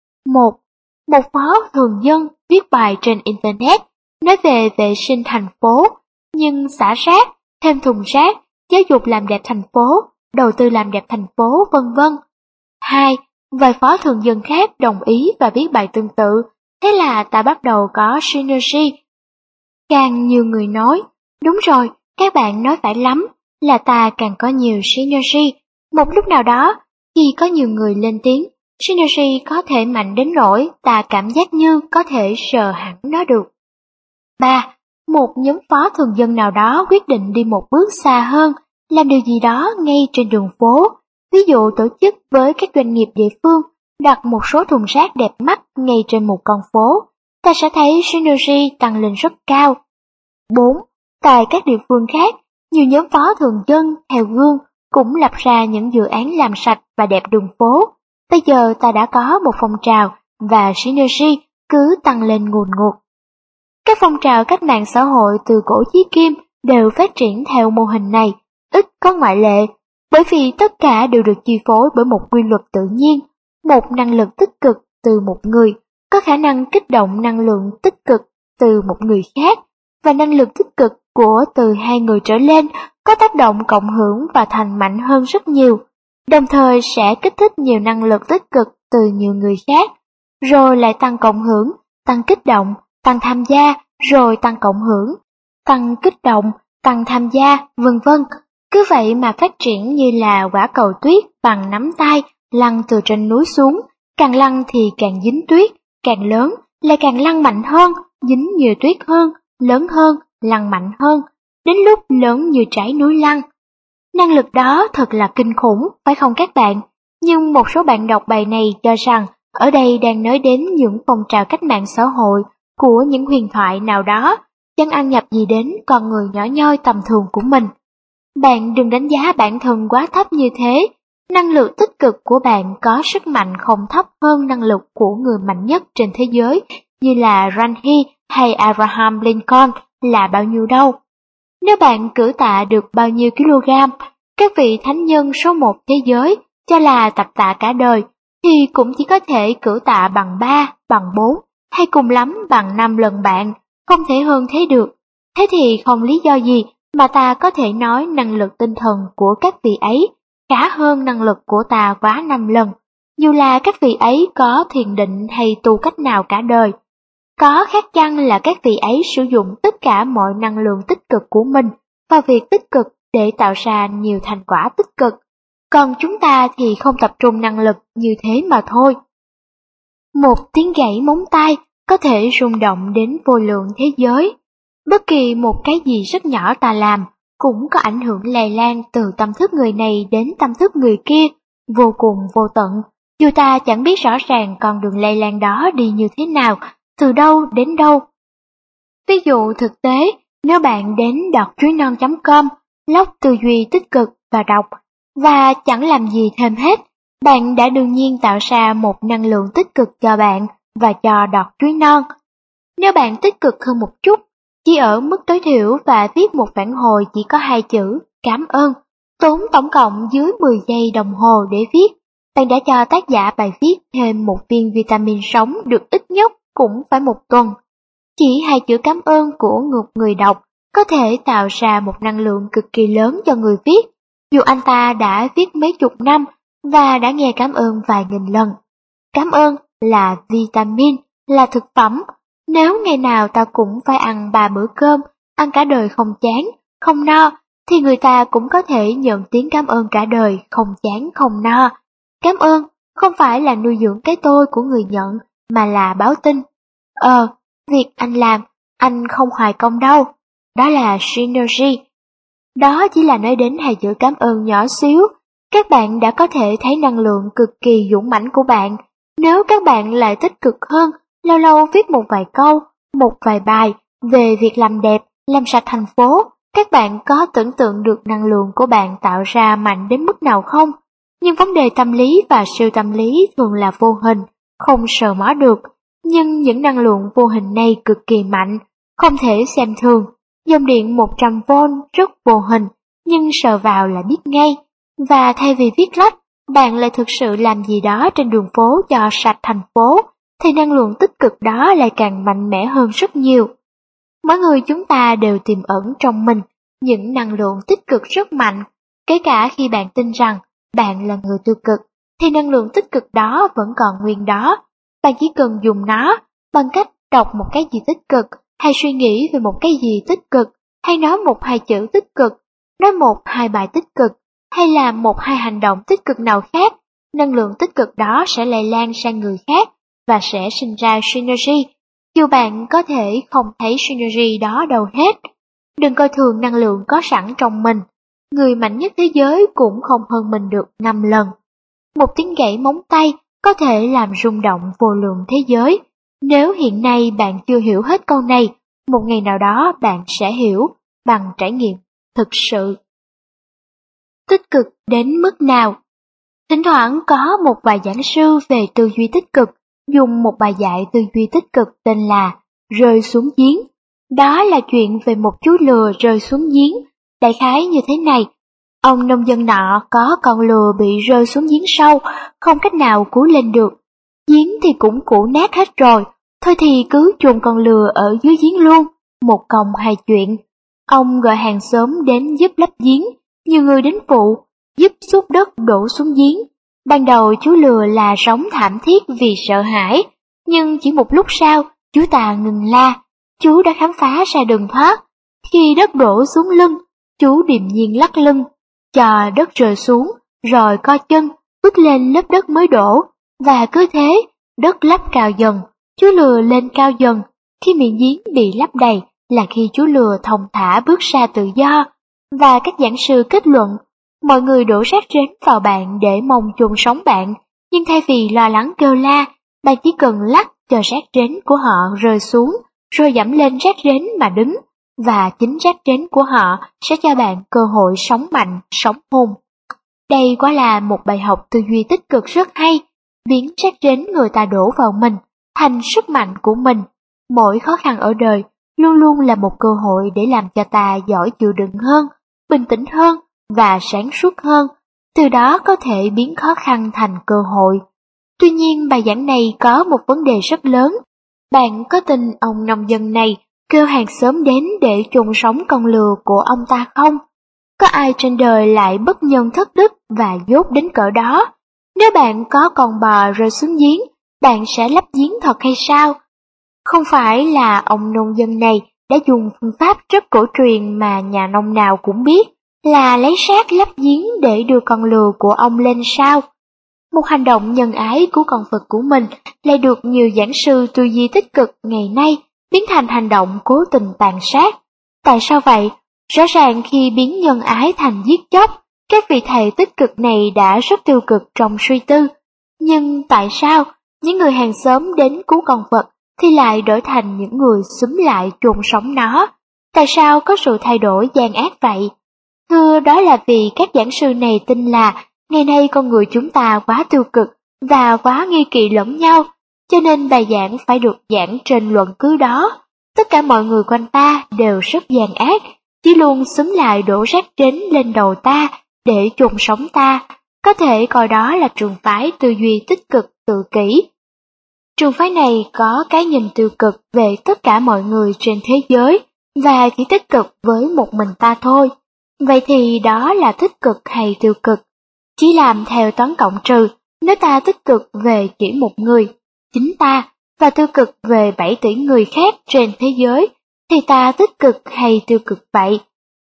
Một phó thường dân viết bài trên Internet nói về vệ sinh thành phố, nhưng xả rác, thêm thùng rác, giáo dục làm đẹp thành phố, đầu tư làm đẹp thành phố, vân vân. 2. Vài phó thường dân khác đồng ý và viết bài tương tự, thế là ta bắt đầu có synergy. Càng nhiều người nói, đúng rồi, các bạn nói phải lắm, là ta càng có nhiều synergy. Một lúc nào đó, khi có nhiều người lên tiếng, synergy có thể mạnh đến nỗi ta cảm giác như có thể sờ hẳn nó được. 3. Một nhóm phó thường dân nào đó quyết định đi một bước xa hơn, làm điều gì đó ngay trên đường phố. Ví dụ tổ chức với các doanh nghiệp địa phương đặt một số thùng rác đẹp mắt ngay trên một con phố, ta sẽ thấy synergy tăng lên rất cao. 4. Tại các địa phương khác, nhiều nhóm phó thường dân theo gương cũng lập ra những dự án làm sạch và đẹp đường phố. Bây giờ ta đã có một phong trào và synergy cứ tăng lên ngùn ngụt. Các phong trào cách mạng xã hội từ cổ chí kim đều phát triển theo mô hình này, ít có ngoại lệ, bởi vì tất cả đều được chi phối bởi một quy luật tự nhiên, một năng lực tích cực từ một người, có khả năng kích động năng lượng tích cực từ một người khác, và năng lực tích cực của từ hai người trở lên có tác động cộng hưởng và thành mạnh hơn rất nhiều, đồng thời sẽ kích thích nhiều năng lực tích cực từ nhiều người khác, rồi lại tăng cộng hưởng, tăng kích động, tăng tham gia, rồi tăng cộng hưởng, tăng kích động, tăng tham gia, vân vân. Cứ vậy mà phát triển như là quả cầu tuyết bằng nắm tay lăn từ trên núi xuống, càng lăn thì càng dính tuyết, càng lớn lại càng lăn mạnh hơn, dính nhiều tuyết hơn, lớn hơn, lăn mạnh hơn, đến lúc lớn như trái núi lăn. Năng lực đó thật là kinh khủng, phải không các bạn? Nhưng một số bạn đọc bài này cho rằng ở đây đang nói đến những phong trào cách mạng xã hội của những huyền thoại nào đó, chẳng ăn nhập gì đến con người nhỏ nhoi tầm thường của mình. Bạn đừng đánh giá bản thân quá thấp như thế. Năng lượng tích cực của bạn có sức mạnh không thấp hơn năng lực của người mạnh nhất trên thế giới như là Gandhi hay Abraham Lincoln là bao nhiêu đâu. Nếu bạn cử tạ được bao nhiêu kg, các vị thánh nhân số 1 thế giới cho là tập tạ cả đời, thì cũng chỉ có thể cử tạ bằng 3, bằng 4, hay cùng lắm bằng 5 lần bạn, không thể hơn thế được. Thế thì không lý do gì mà ta có thể nói năng lực tinh thần của các vị ấy khá hơn năng lực của ta quá 5 lần, dù là các vị ấy có thiền định hay tu cách nào cả đời. Có khác chăng là các vị ấy sử dụng tất cả mọi năng lượng tích cực của mình vào việc tích cực để tạo ra nhiều thành quả tích cực, còn chúng ta thì không tập trung năng lực như thế mà thôi. Một tiếng gãy móng tay có thể rung động đến vô lượng thế giới. Bất kỳ một cái gì rất nhỏ ta làm cũng có ảnh hưởng lây lan từ tâm thức người này đến tâm thức người kia, vô cùng vô tận, dù ta chẳng biết rõ ràng con đường lây lan đó đi như thế nào, từ đâu đến đâu. Ví dụ thực tế, nếu bạn đến đọtchuối non.com, log tư duy tích cực và đọc, và chẳng làm gì thêm hết, bạn đã đương nhiên tạo ra một năng lượng tích cực cho bạn và cho đọt chuối non. Nếu bạn tích cực hơn một chút, chỉ ở mức tối thiểu và viết một phản hồi chỉ có 2 chữ, cảm ơn, tốn tổng cộng dưới 10 giây đồng hồ để viết, bạn đã cho tác giả bài viết thêm một viên vitamin sống được ít nhất cũng phải 1 tuần. Chỉ 2 chữ cảm ơn của một người đọc có thể tạo ra một năng lượng cực kỳ lớn cho người viết, dù anh ta đã viết mấy chục năm và đã nghe cảm ơn vài nghìn lần. Cảm ơn là vitamin, là thực phẩm. Nếu ngày nào ta cũng phải ăn 3 bữa cơm, ăn cả đời không chán, không no, thì người ta cũng có thể nhận tiếng cảm ơn cả đời không chán không no. Cảm ơn không phải là nuôi dưỡng cái tôi của người nhận, mà là báo tin. Việc anh làm, anh không hoài công đâu. Đó là synergy. Đó chỉ là nói đến 2 chữ cảm ơn nhỏ xíu. Các bạn đã có thể thấy năng lượng cực kỳ dũng mãnh của bạn. Nếu các bạn lại tích cực hơn, lâu lâu viết một vài câu, một vài bài về việc làm đẹp, làm sạch thành phố, Các bạn có tưởng tượng được năng lượng của bạn tạo ra mạnh đến mức nào không? Nhưng vấn đề tâm lý và siêu tâm lý thường là vô hình, không sờ mó được. Nhưng những năng lượng vô hình này cực kỳ mạnh, không thể xem thường. Dòng điện 100V rất vô hình, nhưng sờ vào là biết ngay. Và thay vì viết lách, bạn lại thực sự làm gì đó trên đường phố cho sạch thành phố, thì năng lượng tích cực đó lại càng mạnh mẽ hơn rất nhiều. Mỗi người chúng ta đều tiềm ẩn trong mình những năng lượng tích cực rất mạnh, kể cả khi bạn tin rằng bạn là người tiêu cực, thì năng lượng tích cực đó vẫn còn nguyên đó. Bạn chỉ cần dùng nó bằng cách đọc một cái gì tích cực, hay suy nghĩ về một cái gì tích cực, hay nói một hai chữ tích cực, nói một hai bài tích cực, hay làm một hai hành động tích cực nào khác. Năng lượng tích cực đó sẽ lây lan sang người khác và sẽ sinh ra synergy, dù bạn có thể không thấy synergy đó đâu hết. Đừng coi thường năng lượng có sẵn trong mình. Người mạnh nhất thế giới cũng không hơn mình được 5 lần. Một tiếng gãy móng tay có thể làm rung động vô lượng thế giới. Nếu hiện nay bạn chưa hiểu hết câu này, một ngày nào đó bạn sẽ hiểu bằng trải nghiệm thực sự. Tích cực đến mức nào? Thỉnh thoảng có một vài giảng sư về tư duy tích cực dùng một bài dạy tư duy tích cực tên là rơi xuống giếng. Đó là chuyện về một chú lừa rơi xuống giếng. Đại khái như thế này: ông nông dân nọ có con lừa bị rơi xuống giếng sâu, không cách nào cứu lên được. Giếng thì cũng cũ nát hết rồi, thôi thì cứ chôn con lừa ở dưới giếng luôn, một công hai chuyện. Ông gọi hàng xóm đến giúp lấp giếng, nhiều người đến phụ, giúp xúc đất đổ xuống giếng. Ban đầu chú lừa là sống thảm thiết vì sợ hãi, nhưng chỉ một lúc sau, chú ta ngừng la. Chú đã khám phá ra đường thoát. Khi đất đổ xuống lưng, chú điềm nhiên lắc lưng, chờ đất rơi xuống, rồi co chân, bước lên lớp đất mới đổ, và cứ thế, đất lấp cao dần, chú lừa lên cao dần. Khi miệng giếng bị lấp đầy là khi chú lừa thong thả bước ra tự do. Và các giảng sư kết luận, mọi người đổ rác rến vào bạn để mong chôn sống bạn, nhưng thay vì lo lắng kêu la, bạn chỉ cần lắc cho rác rến của họ rơi xuống, rồi dẫm lên rác rến mà đứng, và chính rác rến của họ sẽ cho bạn cơ hội sống mạnh, sống hùng. Đây quả là một bài học tư duy tích cực rất hay, biến rác rến người ta đổ vào mình thành sức mạnh của mình. Mỗi khó khăn ở đời luôn luôn là một cơ hội để làm cho ta giỏi chịu đựng hơn, bình tĩnh hơn và sáng suốt hơn, từ đó có thể biến khó khăn thành cơ hội. Tuy nhiên bài giảng này có một vấn đề rất lớn. Bạn có tin ông nông dân này kêu hàng xóm đến để chôn sống con lừa của ông ta không? Có ai trên đời lại bất nhân thất đức và dốt đến cỡ đó? Nếu bạn có con bò rơi xuống giếng, bạn sẽ lấp giếng thật hay sao? Không phải là ông nông dân này đã dùng phương pháp rất cổ truyền mà nhà nông nào cũng biết, là lấy xác lấp giếng để đưa con lừa của ông lên sao? Một hành động nhân ái của con vật của mình lại được nhiều giảng sư tư duy tích cực ngày nay biến thành hành động cố tình tàn sát. Tại sao vậy? Rõ ràng khi biến nhân ái thành giết chóc, các vị thầy tích cực này đã rất tiêu cực trong suy tư. Nhưng tại sao những người hàng xóm đến cứu con vật thì lại đổi thành những người xúm lại chôn sống nó? Tại sao có sự thay đổi gian ác vậy? Thưa, đó là vì các giảng sư này tin là ngày nay con người chúng ta quá tiêu cực và quá nghi kỵ lẫn nhau, cho nên bài giảng phải được giảng trên luận cứ đó. Tất cả mọi người quanh ta đều rất gian ác, chỉ luôn xúm lại đổ rác rến lên đầu ta để chôn sống ta. Có thể coi đó là trường phái tư duy tích cực tự kỷ. Trường phái này có cái nhìn tiêu cực về tất cả mọi người trên thế giới và chỉ tích cực với một mình ta thôi. Vậy thì đó là tích cực hay tiêu cực? Chỉ làm theo toán cộng trừ, nếu ta tích cực về chỉ một người, chính ta, và tiêu cực về 7 tỷ người khác trên thế giới, thì ta tích cực hay tiêu cực vậy?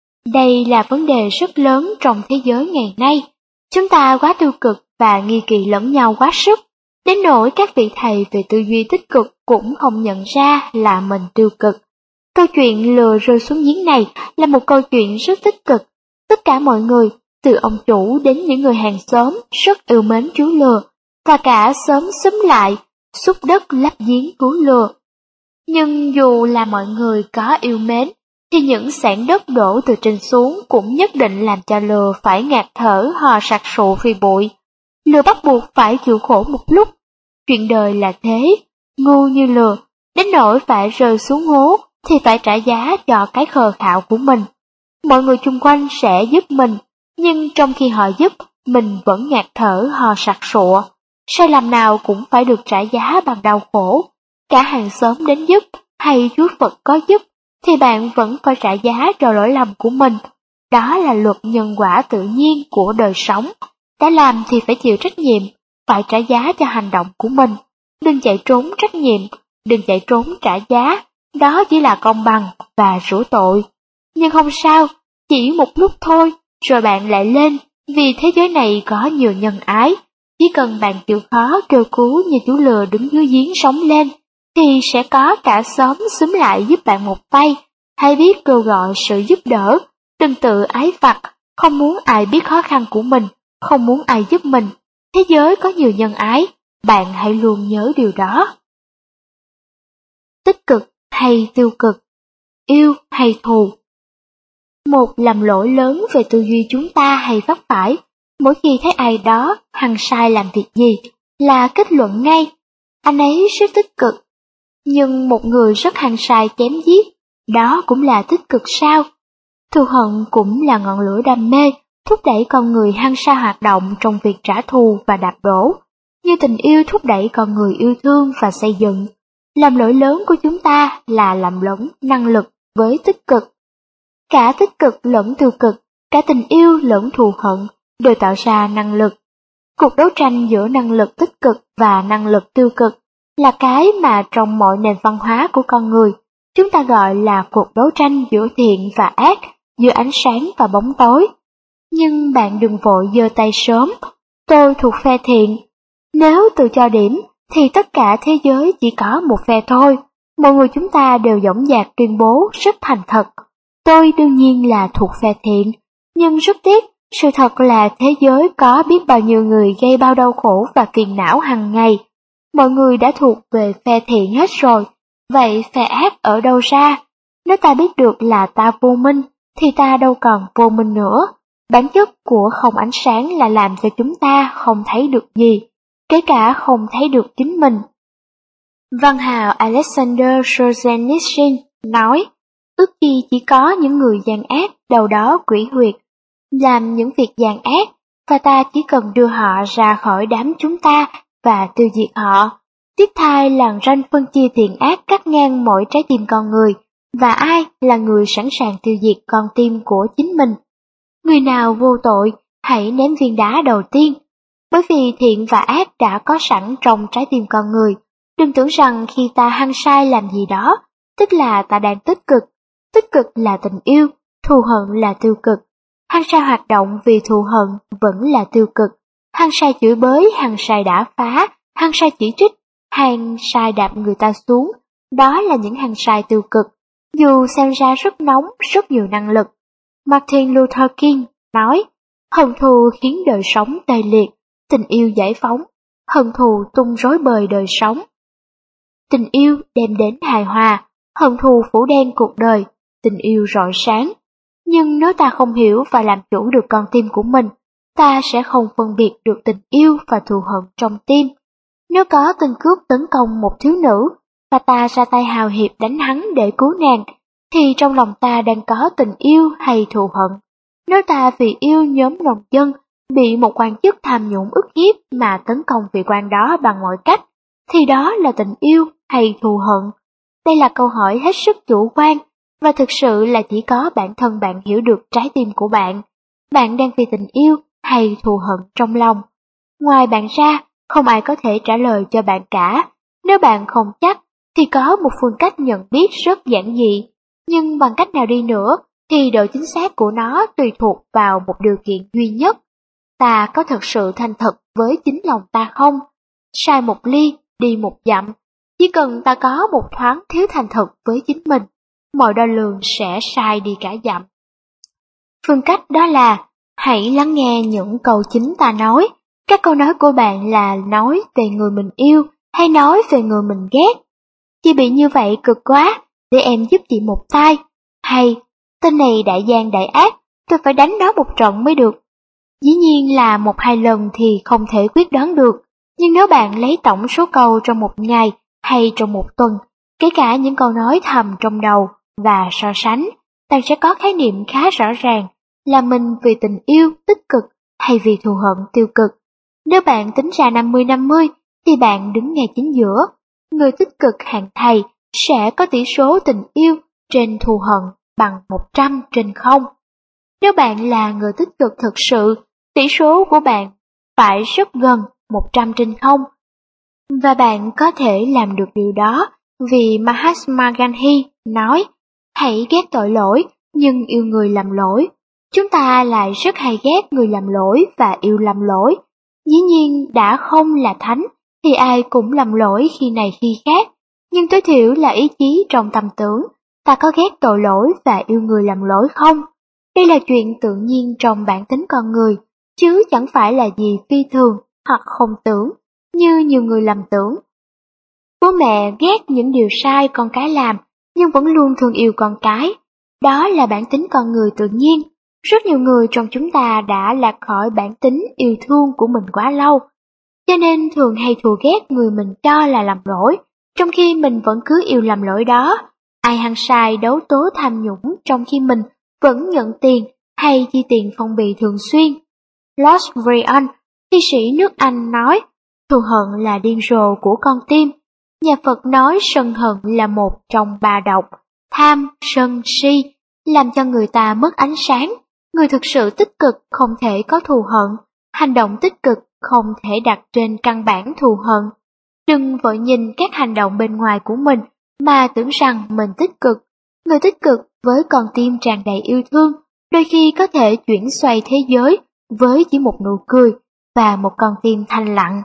Đây là vấn đề rất lớn trong thế giới ngày nay. Chúng ta quá tiêu cực và nghi kỵ lẫn nhau quá sức, đến nỗi các vị thầy về tư duy tích cực cũng không nhận ra là mình tiêu cực. Câu chuyện lừa rơi xuống giếng này là một câu chuyện rất tích cực. Tất cả mọi người, từ ông chủ đến những người hàng xóm, rất yêu mến chú lừa, và cả xóm xúm lại, xúc đất lấp giếng cứu lừa. Nhưng dù là mọi người có yêu mến, thì những xảng đất đổ từ trên xuống cũng nhất định làm cho lừa phải ngạt thở hò sặc sụa vì bụi. Lừa bắt buộc phải chịu khổ một lúc. Chuyện đời là thế, ngu như lừa, đến nỗi phải rơi xuống hố thì phải trả giá cho cái khờ khạo của mình. Mọi người chung quanh sẽ giúp mình, nhưng trong khi họ giúp, mình vẫn ngạt thở hò sặc sụa. Sai lầm nào cũng phải được trả giá bằng đau khổ. Cả hàng xóm đến giúp hay Chúa Phật có giúp thì bạn vẫn phải trả giá cho lỗi lầm của mình. Đó là luật nhân quả tự nhiên của đời sống. Đã làm thì phải chịu trách nhiệm, phải trả giá cho hành động của mình. Đừng chạy trốn trách nhiệm, đừng chạy trốn trả giá, đó chỉ là công bằng và rủa tội. Nhưng không sao, chỉ một lúc thôi, rồi bạn lại lên, vì thế giới này có nhiều nhân ái. Chỉ cần bạn chịu khó kêu cứu như chú lừa đứng dưới giếng sống lên, thì sẽ có cả xóm xúm lại giúp bạn một tay. Hãy biết kêu gọi sự giúp đỡ, đừng tự ái vặt, không muốn ai biết khó khăn của mình, không muốn ai giúp mình. Thế giới có nhiều nhân ái, bạn hãy luôn nhớ điều đó. Tích cực hay tiêu cực, yêu hay thù. Một lầm lỗi lớn về tư duy chúng ta hay vấp phải, mỗi khi thấy ai đó hăng sai làm việc gì, là kết luận ngay, anh ấy rất tích cực. Nhưng một người rất hăng sai chém giết, đó cũng là tích cực sao? Thù hận cũng là ngọn lửa đam mê, thúc đẩy con người hăng say hoạt động trong việc trả thù và đạp đổ, như tình yêu thúc đẩy con người yêu thương và xây dựng. Lầm lỗi lớn của chúng ta là lầm lẫn năng lực với tích cực. Cả tích cực lẫn tiêu cực, cả tình yêu lẫn thù hận đều tạo ra năng lực. Cuộc đấu tranh giữa năng lực tích cực và năng lực tiêu cực là cái mà trong mọi nền văn hóa của con người, chúng ta gọi là cuộc đấu tranh giữa thiện và ác, giữa ánh sáng và bóng tối. Nhưng bạn đừng vội giơ tay sớm, tôi thuộc phe thiện. Nếu tự cho điểm, thì tất cả thế giới chỉ có một phe thôi. Mọi người chúng ta đều dõng dạc tuyên bố rất thành thật. Tôi đương nhiên là thuộc phe thiện, nhưng rất tiếc, sự thật là thế giới có biết bao nhiêu người gây bao đau khổ và phiền não hàng ngày. Mọi người đã thuộc về phe thiện hết rồi, vậy phe ác ở đâu ra? Nếu ta biết được là ta vô minh, thì ta đâu còn vô minh nữa. Bản chất của không ánh sáng là làm cho chúng ta không thấy được gì, kể cả không thấy được chính mình. Văn hào Alexander Solzhenitsyn nói, ước gì chỉ có những người gian ác đầu đó quỷ huyệt, làm những việc gian ác, và ta chỉ cần đưa họ ra khỏi đám chúng ta và tiêu diệt họ. Tiếp thay làn ranh phân chia thiện ác cắt ngang mỗi trái tim con người, và ai là người sẵn sàng tiêu diệt con tim của chính mình. Người nào vô tội, hãy ném viên đá đầu tiên, bởi vì thiện và ác đã có sẵn trong trái tim con người. Đừng tưởng rằng khi ta hăng sai làm gì đó, tức là ta đang tích cực. Tích cực là tình yêu, thù hận là tiêu cực. Hăng sai hoạt động vì thù hận vẫn là tiêu cực. Hăng sai chửi bới, hăng sai đả phá, hăng sai chỉ trích, hăng sai đạp người ta xuống, đó là những hăng sai tiêu cực, dù xem ra rất nóng, rất nhiều năng lực. Martin Luther King nói, hận thù khiến đời sống tê liệt, tình yêu giải phóng, hận thù tung rối bời đời sống. Tình yêu đem đến hài hòa, hận thù phủ đen cuộc đời, tình yêu rọi sáng. Nhưng nếu ta không hiểu và làm chủ được con tim của mình, ta sẽ không phân biệt được tình yêu và thù hận trong tim. Nếu có tên cướp tấn công một thiếu nữ, và ta ra tay hào hiệp đánh hắn để cứu nàng, thì trong lòng ta đang có tình yêu hay thù hận. Nếu ta vì yêu nhóm lòng dân, bị một quan chức tham nhũng ức hiếp mà tấn công vị quan đó bằng mọi cách, thì đó là tình yêu hay thù hận? Đây là câu hỏi hết sức chủ quan, và thực sự là chỉ có bản thân bạn hiểu được trái tim của bạn. Bạn đang vì tình yêu hay thù hận trong lòng? Ngoài bạn ra, không ai có thể trả lời cho bạn cả. Nếu bạn không chắc, thì có một phương cách nhận biết rất giản dị. Nhưng bằng cách nào đi nữa, thì độ chính xác của nó tùy thuộc vào một điều kiện duy nhất. Ta có thật sự thành thật với chính lòng ta không? Sai một ly, đi một dặm. Chỉ cần ta có một thoáng thiếu thành thật với chính mình, mọi đo lường sẽ sai đi cả dặm. Phương cách đó là, hãy lắng nghe những câu chính ta nói. Các câu nói của bạn là nói về người mình yêu hay nói về người mình ghét? Chị bị như vậy cực quá, để em giúp chị một tay. hay tên này đại gian đại ác, tôi phải đánh nó một trận mới được. Dĩ nhiên là 1-2 lần thì không thể quyết đoán được, nhưng nếu bạn lấy tổng số câu trong một ngày hay trong một tuần, kể cả những câu nói thầm trong đầu và so sánh, bạn sẽ có khái niệm khá rõ ràng là mình vì tình yêu tích cực hay vì thù hận tiêu cực. Nếu bạn tính ra 50-50 thì bạn đứng ngay chính giữa. Người tích cực hạng thầy sẽ có tỷ số tình yêu trên thù hận bằng 100/0. Nếu bạn là người tích cực thực sự, tỷ số của bạn phải rất gần 100/0. Và bạn có thể làm được điều đó vì Mahatma Gandhi nói, hãy ghét tội lỗi nhưng yêu người làm lỗi. Chúng ta lại rất hay ghét người làm lỗi và yêu làm lỗi. Dĩ nhiên đã không là thánh thì ai cũng làm lỗi khi này khi khác, nhưng tối thiểu là ý chí trong tâm tưởng, ta có ghét tội lỗi và yêu người làm lỗi không? Đây là chuyện tự nhiên trong bản tính con người, chứ chẳng phải là gì phi thường hoặc không tưởng, như nhiều người lầm tưởng. Bố mẹ ghét những điều sai con cái làm, nhưng vẫn luôn thương yêu con cái. Đó là bản tính con người tự nhiên. Rất nhiều người trong chúng ta đã lạc khỏi bản tính yêu thương của mình quá lâu, cho nên thường hay thù ghét người mình cho là làm lỗi, trong khi mình vẫn cứ yêu làm lỗi đó. Ai hăng sai đấu tố tham nhũng trong khi mình vẫn nhận tiền hay chi tiền phong bì thường xuyên. Lord Byron, thi sĩ nước Anh nói, thù hận là điên rồ của con tim. Nhà Phật nói sân hận là một trong 3 độc, tham, sân, si, làm cho người ta mất ánh sáng. Người thực sự tích cực không thể có thù hận, hành động tích cực không thể đặt trên căn bản thù hận. Đừng vội nhìn các hành động bên ngoài của mình mà tưởng rằng mình tích cực. Người tích cực với con tim tràn đầy yêu thương, đôi khi có thể chuyển xoay thế giới với chỉ một nụ cười và một con tim thanh lặng.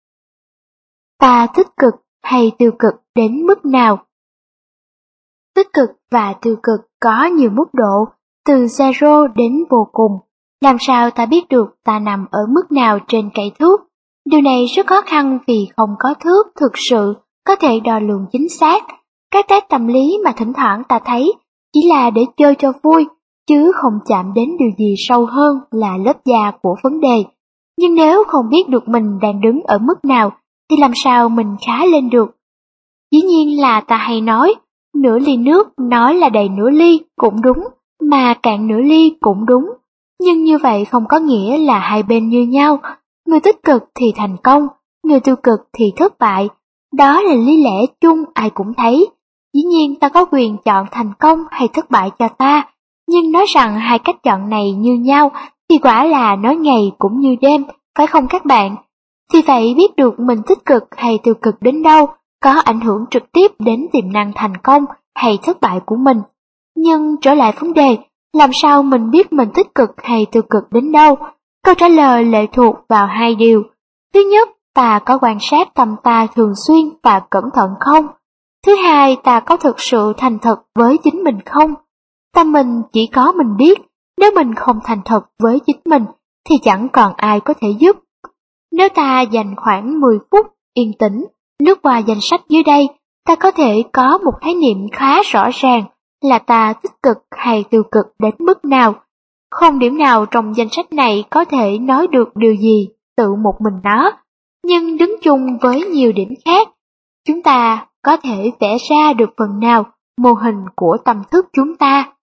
Ta tích cực hay tiêu cực đến mức nào? Tích cực và tiêu cực có nhiều mức độ, từ zero đến vô cùng. Làm sao ta biết được ta nằm ở mức nào trên cây thước? Điều này rất khó khăn vì không có thước thực sự có thể đo lường chính xác. Các test tâm lý mà thỉnh thoảng ta thấy chỉ là để chơi cho vui, chứ không chạm đến điều gì sâu hơn là lớp da của vấn đề. Nhưng nếu không biết được mình đang đứng ở mức nào, thì làm sao mình khá lên được? Dĩ nhiên là ta hay nói, nửa ly nước nói là đầy nửa ly cũng đúng, mà cạn nửa ly cũng đúng. Nhưng như vậy không có nghĩa là hai bên như nhau. Người tích cực thì thành công, người tiêu cực thì thất bại. Đó là lý lẽ chung ai cũng thấy. Dĩ nhiên ta có quyền chọn thành công hay thất bại cho ta, nhưng nói rằng hai cách chọn này như nhau thì quả là nói ngày cũng như đêm, phải không các bạn? Thì phải biết được mình tích cực hay tiêu cực đến đâu, có ảnh hưởng trực tiếp đến tiềm năng thành công hay thất bại của mình. Nhưng trở lại vấn đề, làm sao mình biết mình tích cực hay tiêu cực đến đâu? Câu trả lời lệ thuộc vào hai điều. Thứ nhất, ta có quan sát tâm ta thường xuyên và cẩn thận không? Thứ hai, ta có thực sự thành thật với chính mình không? Tâm mình chỉ có mình biết, nếu mình không thành thật với chính mình thì chẳng còn ai có thể giúp. Nếu ta dành khoảng 10 phút yên tĩnh, lướt qua danh sách dưới đây, ta có thể có một khái niệm khá rõ ràng là ta tích cực hay tiêu cực đến mức nào. Không điểm nào trong danh sách này có thể nói được điều gì tự một mình nó, nhưng đứng chung với nhiều điểm khác, chúng ta có thể vẽ ra được phần nào mô hình của tâm thức chúng ta.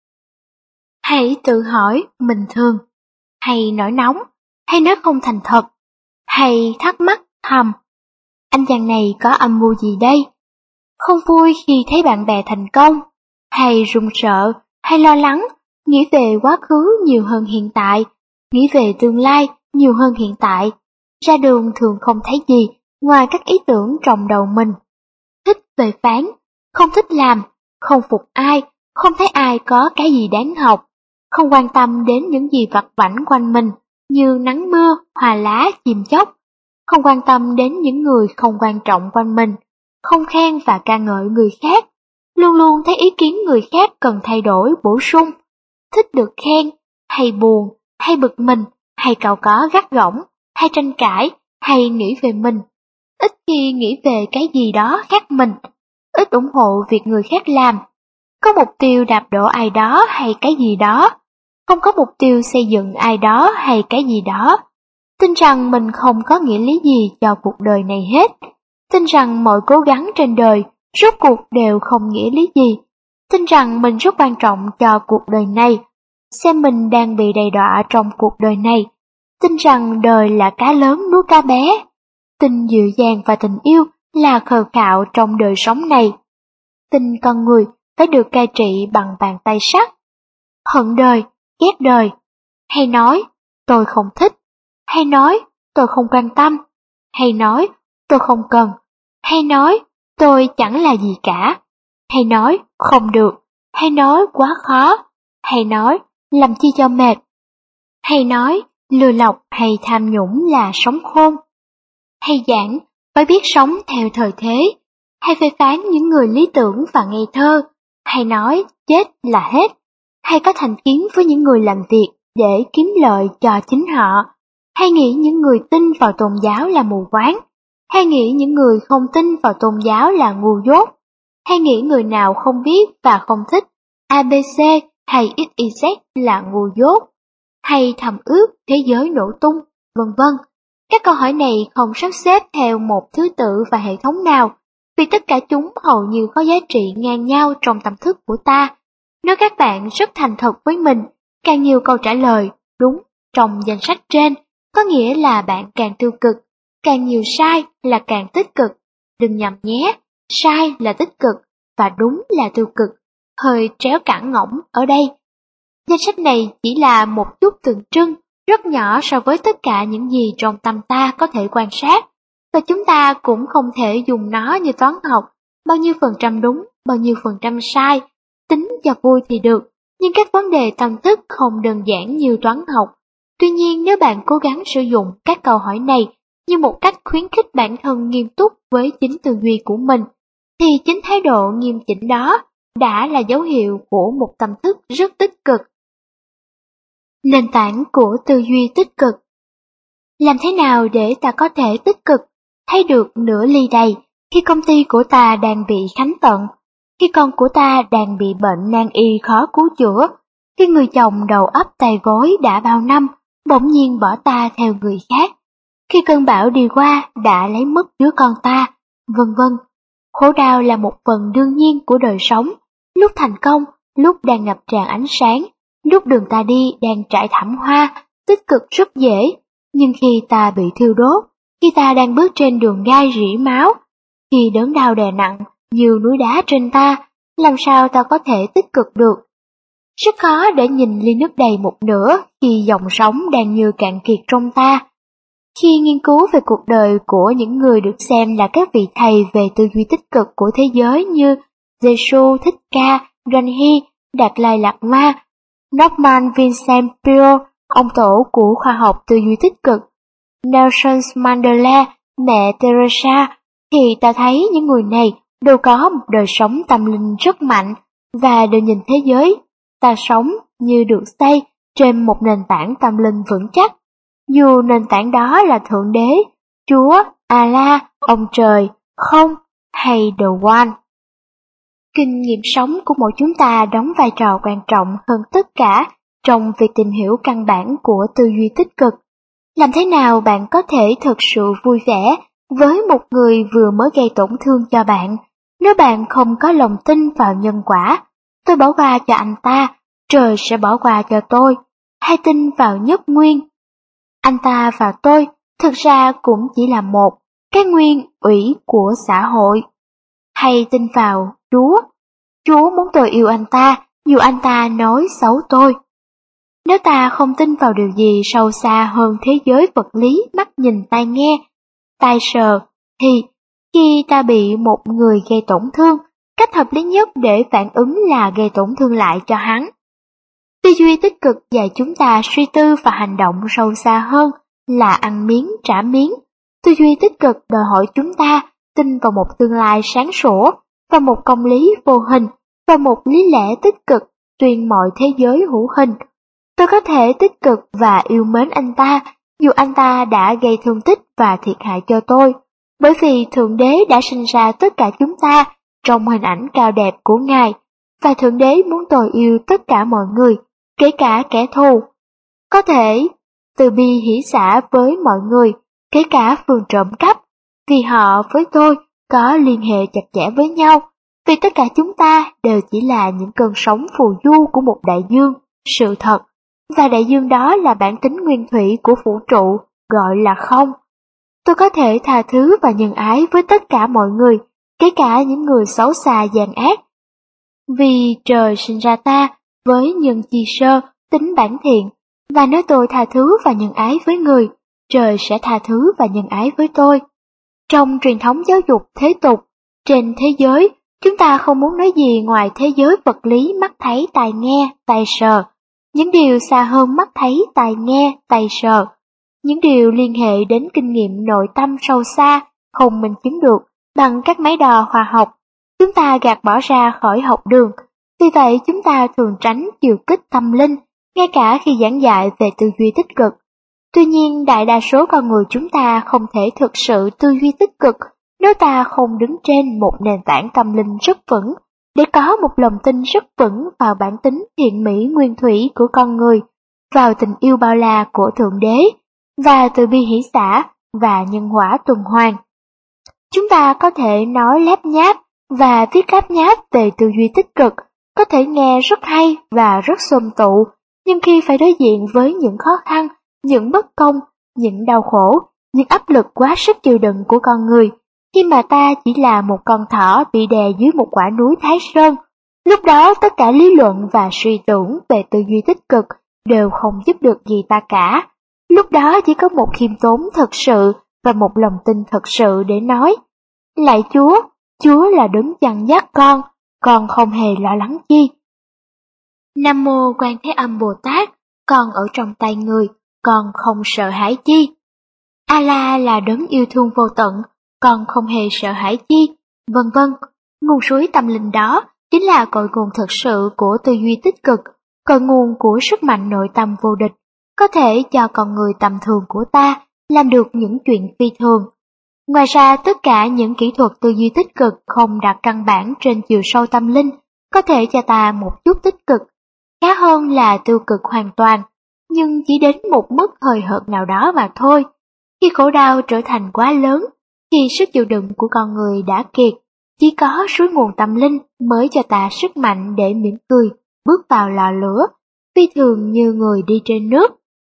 Hãy tự hỏi mình thường, hay nổi nóng, hay nói không thành thật, hay thắc mắc thầm, anh chàng này có âm mưu gì đây? Không vui khi thấy bạn bè thành công, hay run sợ, hay lo lắng, nghĩ về quá khứ nhiều hơn hiện tại, nghĩ về tương lai nhiều hơn hiện tại. Ra đường thường không thấy gì ngoài các ý tưởng trong đầu mình. Thích về phán, không thích làm, không phục ai, không thấy ai có cái gì đáng học, không quan tâm đến những gì vặt vãnh quanh mình như nắng mưa, hoa lá, chim chóc, không quan tâm đến những người không quan trọng quanh mình, không khen và ca ngợi người khác, luôn luôn thấy ý kiến người khác cần thay đổi bổ sung, thích được khen, hay buồn, hay bực mình, hay cau có gắt gỏng, hay tranh cãi, hay nghĩ về mình, ít khi nghĩ về cái gì đó khác mình, ít ủng hộ việc người khác làm, có mục tiêu đạp đổ ai đó hay cái gì đó, không có mục tiêu xây dựng ai đó hay cái gì đó. Tin rằng mình không có nghĩa lý gì cho cuộc đời này hết. Tin rằng mọi cố gắng trên đời rốt cuộc đều không nghĩa lý gì. Tin rằng mình rất quan trọng cho cuộc đời này. Xem mình đang bị đầy đọa trong cuộc đời này. Tin rằng đời là cá lớn nuốt cá bé. Tin dịu dàng và tình yêu là khờ khạo trong đời sống này. Tin con người phải được cai trị bằng bàn tay sắt. Hận đời, ghét đời. Hay nói, tôi không thích. Hay nói, tôi không quan tâm. Hay nói, tôi không cần. Hay nói, tôi chẳng là gì cả. Hay nói, không được. Hay nói, quá khó. Hay nói, làm chi cho mệt. Hay nói, lừa lọc hay tham nhũng là sống khôn. Hay giảng, phải biết sống theo thời thế. Hay phê phán những người lý tưởng và ngây thơ. Hay nói, chết là hết. Hay có thành kiến với những người làm việc để kiếm lợi cho chính họ. Hay nghĩ những người tin vào tôn giáo là mù quáng. Hay nghĩ những người không tin vào tôn giáo là ngu dốt. Hay nghĩ người nào không biết và không thích ABC hay XYZ là ngu dốt. Hay thầm ước thế giới nổ tung, vân vân. Các câu hỏi này không sắp xếp theo một thứ tự và hệ thống nào, vì tất cả chúng hầu như có giá trị ngang nhau trong tâm thức của ta. Nếu các bạn rất thành thật với mình, càng nhiều câu trả lời đúng trong danh sách trên, có nghĩa là bạn càng tiêu cực, càng nhiều sai là càng tích cực. Đừng nhầm nhé, sai là tích cực và đúng là tiêu cực. Hơi tréo cẳng ngỗng ở đây. Danh sách này chỉ là một chút tượng trưng, rất nhỏ so với tất cả những gì trong tâm ta có thể quan sát, và chúng ta cũng không thể dùng nó như toán học, bao nhiêu phần trăm đúng, bao nhiêu phần trăm sai. Tính cho vui thì được, nhưng các vấn đề tâm thức không đơn giản như toán học. Tuy nhiên, nếu bạn cố gắng sử dụng các câu hỏi này như một cách khuyến khích bản thân nghiêm túc với chính tư duy của mình, thì chính thái độ nghiêm chỉnh đó đã là dấu hiệu của một tâm thức rất tích cực. Nền tảng của tư duy tích cực. Làm thế nào để ta có thể tích cực, thấy được nửa ly đầy khi công ty của ta đang bị khánh tận, khi con của ta đang bị bệnh nan y khó cứu chữa, khi người chồng đầu ấp tay gối đã bao năm, bỗng nhiên bỏ ta theo người khác, khi cơn bão đi qua đã lấy mất đứa con ta, vân vân. Khổ đau là một phần đương nhiên của đời sống, lúc thành công, lúc đang ngập tràn ánh sáng, lúc đường ta đi đang trải thảm hoa, tích cực rất dễ, nhưng khi ta bị thiêu đốt, khi ta đang bước trên đường gai rỉ máu, khi đớn đau đè nặng như núi đá trên ta, làm sao ta có thể tích cực được? Rất khó để nhìn ly nước đầy một nửa khi dòng sống đang như cạn kiệt trong ta. Khi nghiên cứu về cuộc đời của những người được xem là các vị thầy về tư duy tích cực của thế giới như Giêsu, Thích Ca, Gandhi, Đạt Lai Lạt Ma, Norman Vincent Peale, ông tổ của khoa học tư duy tích cực, Nelson Mandela, mẹ Teresa, thì ta thấy những người này đều có một đời sống tâm linh rất mạnh và đều nhìn thế giới ta sống như được xây trên một nền tảng tâm linh vững chắc. Dù nền tảng đó là Thượng Đế, Chúa, Allah, ông trời, không hay The One. Kinh nghiệm sống của mỗi chúng ta đóng vai trò quan trọng hơn tất cả trong việc tìm hiểu căn bản của tư duy tích cực. Làm thế nào bạn có thể thực sự vui vẻ với một người vừa mới gây tổn thương cho bạn, nếu bạn không có lòng tin vào nhân quả? Tôi bỏ qua cho anh ta, trời sẽ bỏ qua cho tôi. Hay tin vào nhất nguyên? Anh ta và tôi thực ra cũng chỉ là một, cái nguyên ủy của xã hội. Hay tin vào Chúa? Chúa muốn tôi yêu anh ta, dù anh ta nói xấu tôi. Nếu ta không tin vào điều gì sâu xa hơn thế giới vật lý, mắt nhìn tai nghe, tai sờ, thì khi ta bị một người gây tổn thương, cách hợp lý nhất để phản ứng là gây tổn thương lại cho hắn. Tư duy tích cực dạy chúng ta suy tư và hành động sâu xa hơn là ăn miếng trả miếng. Tư duy tích cực đòi hỏi chúng ta tin vào một tương lai sáng sủa, vào một công lý vô hình, vào một lý lẽ tích cực tuyên mọi thế giới hữu hình. Tôi có thể tích cực và yêu mến anh ta, dù anh ta đã gây thương tích và thiệt hại cho tôi, bởi vì Thượng Đế đã sinh ra tất cả chúng ta trong hình ảnh cao đẹp của Ngài, và Thượng Đế muốn tôi yêu tất cả mọi người, kể cả kẻ thù. Có thể từ bi hỷ xả với mọi người, kể cả phường trộm cắp, vì họ với tôi có liên hệ chặt chẽ với nhau, vì tất cả chúng ta đều chỉ là những cơn sóng phù du của một đại dương, sự thật, và đại dương đó là bản tính nguyên thủy của vũ trụ, gọi là không. Tôi có thể tha thứ và nhân ái với tất cả mọi người, kể cả những người xấu xa gian ác. Vì trời sinh ra ta với nhân chi sơ, tính bản thiện, và nếu tôi tha thứ và nhân ái với người, trời sẽ tha thứ và nhân ái với tôi. Trong truyền thống giáo dục thế tục, trên thế giới, chúng ta không muốn nói gì ngoài thế giới vật lý mắt thấy tai nghe, tai sờ. Những điều xa hơn mắt thấy tai nghe, tai sờ. Những điều liên hệ đến kinh nghiệm nội tâm sâu xa, không minh chứng được bằng các máy đo khoa học. Chúng ta gạt bỏ ra khỏi học đường, vì vậy chúng ta thường tránh chiều kích tâm linh, ngay cả khi giảng dạy về tư duy tích cực. Tuy nhiên, đại đa số con người chúng ta không thể thực sự tư duy tích cực nếu ta không đứng trên một nền tảng tâm linh rất vững, để có một lòng tin rất vững vào bản tính thiện mỹ nguyên thủy của con người, vào tình yêu bao la của Thượng Đế, và từ bi hỷ xả và nhân quả tuần hoàn. Chúng ta có thể nói lép nháp và viết lép nháp về tư duy tích cực, có thể nghe rất hay và rất xôm tụ, nhưng khi phải đối diện với những khó khăn, những bất công, những đau khổ, những áp lực quá sức chịu đựng của con người, khi mà ta chỉ là một con thỏ bị đè dưới một quả núi Thái Sơn, lúc đó tất cả lý luận và suy tưởng về tư duy tích cực đều không giúp được gì ta cả. Lúc đó chỉ có một khiêm tốn thật sự và một lòng tin thật sự để nói: lạy Chúa, Chúa là đấng chăn dắt con không hề lo lắng chi. Nam mô Quan Thế Âm Bồ Tát, con ở trong tay người, con không sợ hãi chi. Allah là đấng yêu thương vô tận, con không hề sợ hãi chi, vân vân. Nguồn suối tâm linh đó chính là cội nguồn thực sự của tư duy tích cực, cội nguồn của sức mạnh nội tâm vô địch, có thể cho con người tầm thường của ta làm được những chuyện phi thường. Ngoài ra, tất cả những kỹ thuật tư duy tích cực không đặt căn bản trên chiều sâu tâm linh có thể cho ta một chút tích cực, khá hơn là tiêu cực hoàn toàn, nhưng chỉ đến một mức hời hợt nào đó mà thôi. Khi khổ đau trở thành quá lớn, khi sức chịu đựng của con người đã kiệt, chỉ có suối nguồn tâm linh mới cho ta sức mạnh để mỉm cười, bước vào lò lửa, phi thường như người đi trên nước.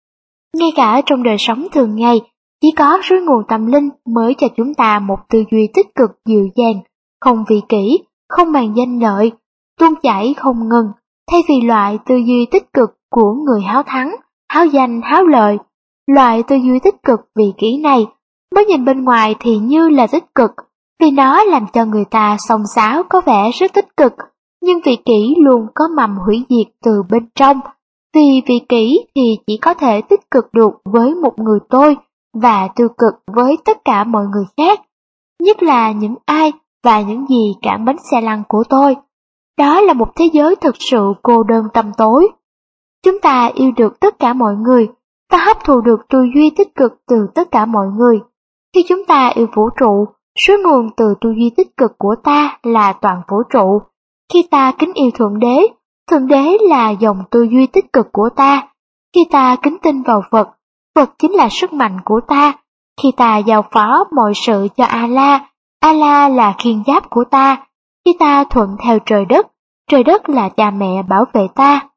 Ngay cả trong đời sống thường ngày, chỉ có suối nguồn tâm linh mới cho chúng ta một tư duy tích cực dịu dàng, không vị kỷ, không màng danh lợi, tuôn chảy không ngừng, thay vì loại tư duy tích cực của người háo thắng, háo danh, háo lợi. Loại tư duy tích cực vị kỷ này, mới nhìn bên ngoài thì như là tích cực, vì nó làm cho người ta xông xáo có vẻ rất tích cực, nhưng vị kỷ luôn có mầm hủy diệt từ bên trong. Vì vị kỷ thì chỉ có thể tích cực được với một người tôi, và tiêu cực với tất cả mọi người khác, nhất là những ai và những gì cản bánh xe lăn của tôi. Đó là một thế giới thực sự cô đơn tăm tối. Chúng ta yêu được tất cả mọi người và hấp thụ được tư duy tích cực từ tất cả mọi người. Khi chúng ta yêu vũ trụ, suối nguồn từ tư duy tích cực của ta là toàn vũ trụ. Khi ta kính yêu Thượng Đế là dòng tư duy tích cực của ta. Khi ta kính tin vào Phật, Phật chính là sức mạnh của ta. Khi ta giao phó mọi sự cho Allah, Allah là khiên giáp của ta. Khi ta thuận theo trời đất là cha mẹ bảo vệ ta.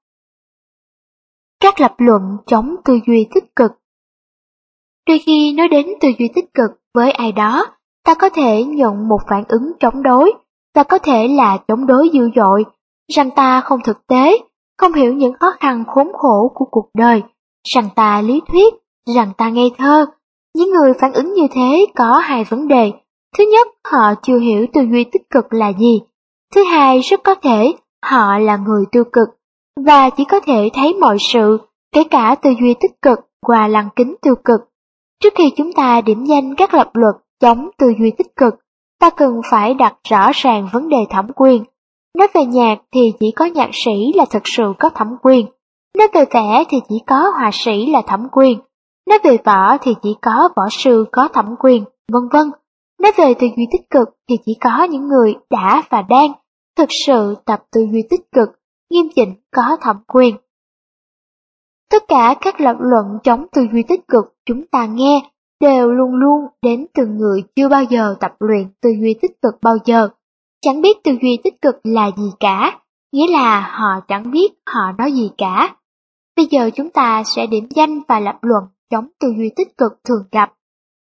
Các lập luận chống tư duy tích cực. Đôi khi nói đến tư duy tích cực với ai đó, ta có thể nhận một phản ứng chống đối, và có thể là chống đối dữ dội, rằng ta không thực tế, không hiểu những khó khăn khốn khổ của cuộc đời, rằng ta lý thuyết, rằng ta ngây thơ. Những người phản ứng như thế có hai vấn đề. Thứ nhất, họ chưa hiểu tư duy tích cực là gì. Thứ hai, rất có thể họ là người tiêu cực, và chỉ có thể thấy mọi sự, kể cả tư duy tích cực, qua lăng kính tiêu cực. Trước khi chúng ta điểm danh các lập luật chống tư duy tích cực, ta cần phải đặt rõ ràng vấn đề thẩm quyền. Nói về nhạc thì chỉ có nhạc sĩ là thực sự có thẩm quyền. Nói về vẽ thì chỉ có họa sĩ là thẩm quyền. Nói về võ thì chỉ có võ sư có thẩm quyền, vân vân. Nói về tư duy tích cực thì chỉ có những người đã và đang thực sự tập tư duy tích cực, nghiêm chỉnh có thẩm quyền. Tất cả các lập luận chống tư duy tích cực chúng ta nghe đều luôn luôn đến từ người chưa bao giờ tập luyện tư duy tích cực bao giờ, chẳng biết tư duy tích cực là gì cả, nghĩa là họ chẳng biết họ nói gì cả. Bây giờ chúng ta sẽ điểm danh và lập luận chống tư duy tích cực thường gặp.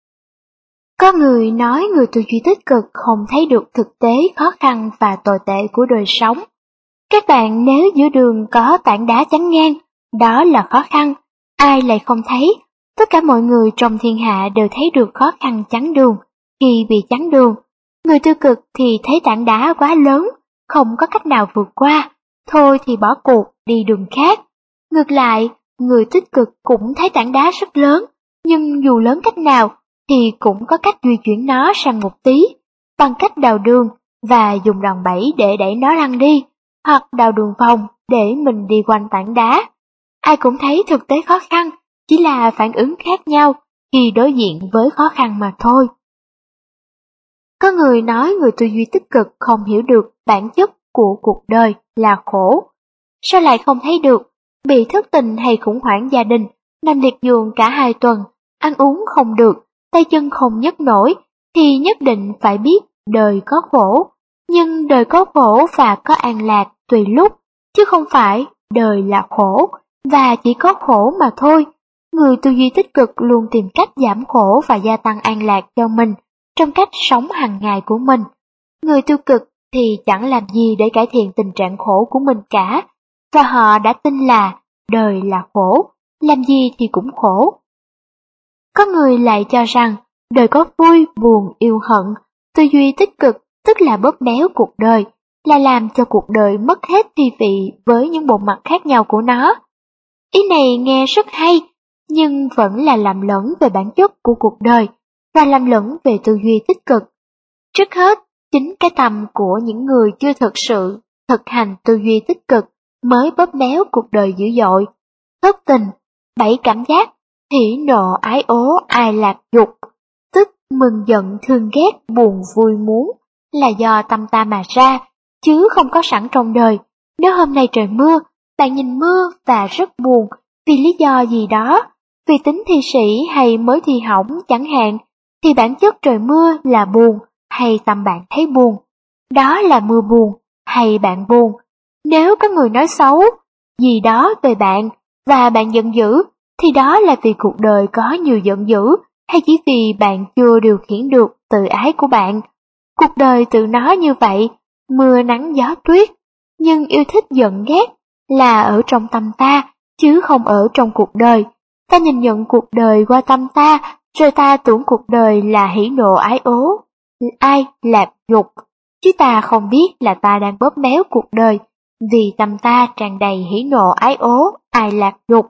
Có người nói người tư duy tích cực không thấy được thực tế khó khăn và tồi tệ của đời sống. Các bạn nếu giữa đường có tảng đá chắn ngang, đó là khó khăn, ai lại không thấy? Tất cả mọi người trong thiên hạ đều thấy được khó khăn chắn đường. Khi bị chắn đường, người tiêu cực thì thấy tảng đá quá lớn, không có cách nào vượt qua, thôi thì bỏ cuộc đi đường khác. Ngược lại, người tích cực cũng thấy tảng đá rất lớn, nhưng dù lớn cách nào thì cũng có cách di chuyển nó sang một tí, bằng cách đào đường và dùng đòn bẩy để đẩy nó lăn đi, hoặc đào đường vòng để mình đi quanh tảng đá. Ai cũng thấy thực tế khó khăn, chỉ là phản ứng khác nhau khi đối diện với khó khăn mà thôi. Có người nói người tư duy tích cực không hiểu được bản chất của cuộc đời là khổ. Sao lại không thấy được? Bị thất tình hay khủng hoảng gia đình, nằm liệt giường cả 2 tuần, ăn uống không được, tay chân không nhấc nổi, thì nhất định phải biết đời có khổ. Nhưng đời có khổ và có an lạc tùy lúc, chứ không phải đời là khổ, và chỉ có khổ mà thôi. Người tư duy tích cực luôn tìm cách giảm khổ và gia tăng an lạc cho mình trong cách sống hàng ngày của mình. Người tiêu cực thì chẳng làm gì để cải thiện tình trạng khổ của mình cả, và họ đã tin là đời là khổ, làm gì thì cũng khổ. Có người lại cho rằng đời có vui, buồn, yêu hận. Tư duy tích cực tức là bóp méo cuộc đời, là làm cho cuộc đời mất hết thi vị với những bộ mặt khác nhau của nó. Ý này nghe rất hay, nhưng vẫn là làm lẫn về bản chất của cuộc đời và làm lẫn về tư duy tích cực. Trước hết, chính cái tầm của những người chưa thực sự thực hành tư duy tích cực mới bóp méo cuộc đời dữ dội. Thất tình, 7 cảm giác, hỉ nộ ái ố ai lạc dục, tức mừng giận thương ghét buồn vui muốn, là do tâm ta mà ra, chứ không có sẵn trong đời. Nếu hôm nay trời mưa, bạn nhìn mưa và rất buồn vì lý do gì đó, vì tính thi sĩ hay mới thi hỏng chẳng hạn, thì bản chất trời mưa là buồn hay tâm bạn thấy buồn? Đó là mưa buồn hay bạn buồn? Nếu có người nói xấu gì đó về bạn và bạn giận dữ, thì đó là vì cuộc đời có nhiều giận dữ, hay chỉ vì bạn chưa điều khiển được tự ái của bạn. Cuộc đời tự nó như vậy, mưa nắng gió tuyết, nhưng yêu thích giận ghét là ở trong tâm ta, chứ không ở trong cuộc đời. Ta nhìn nhận cuộc đời qua tâm ta, rồi ta tưởng cuộc đời là hỉ nộ ái ố, ai lạc dục, chứ ta không biết là ta đang bóp méo cuộc đời, vì tâm ta tràn đầy hỉ nộ ái ố, ai lạc dục.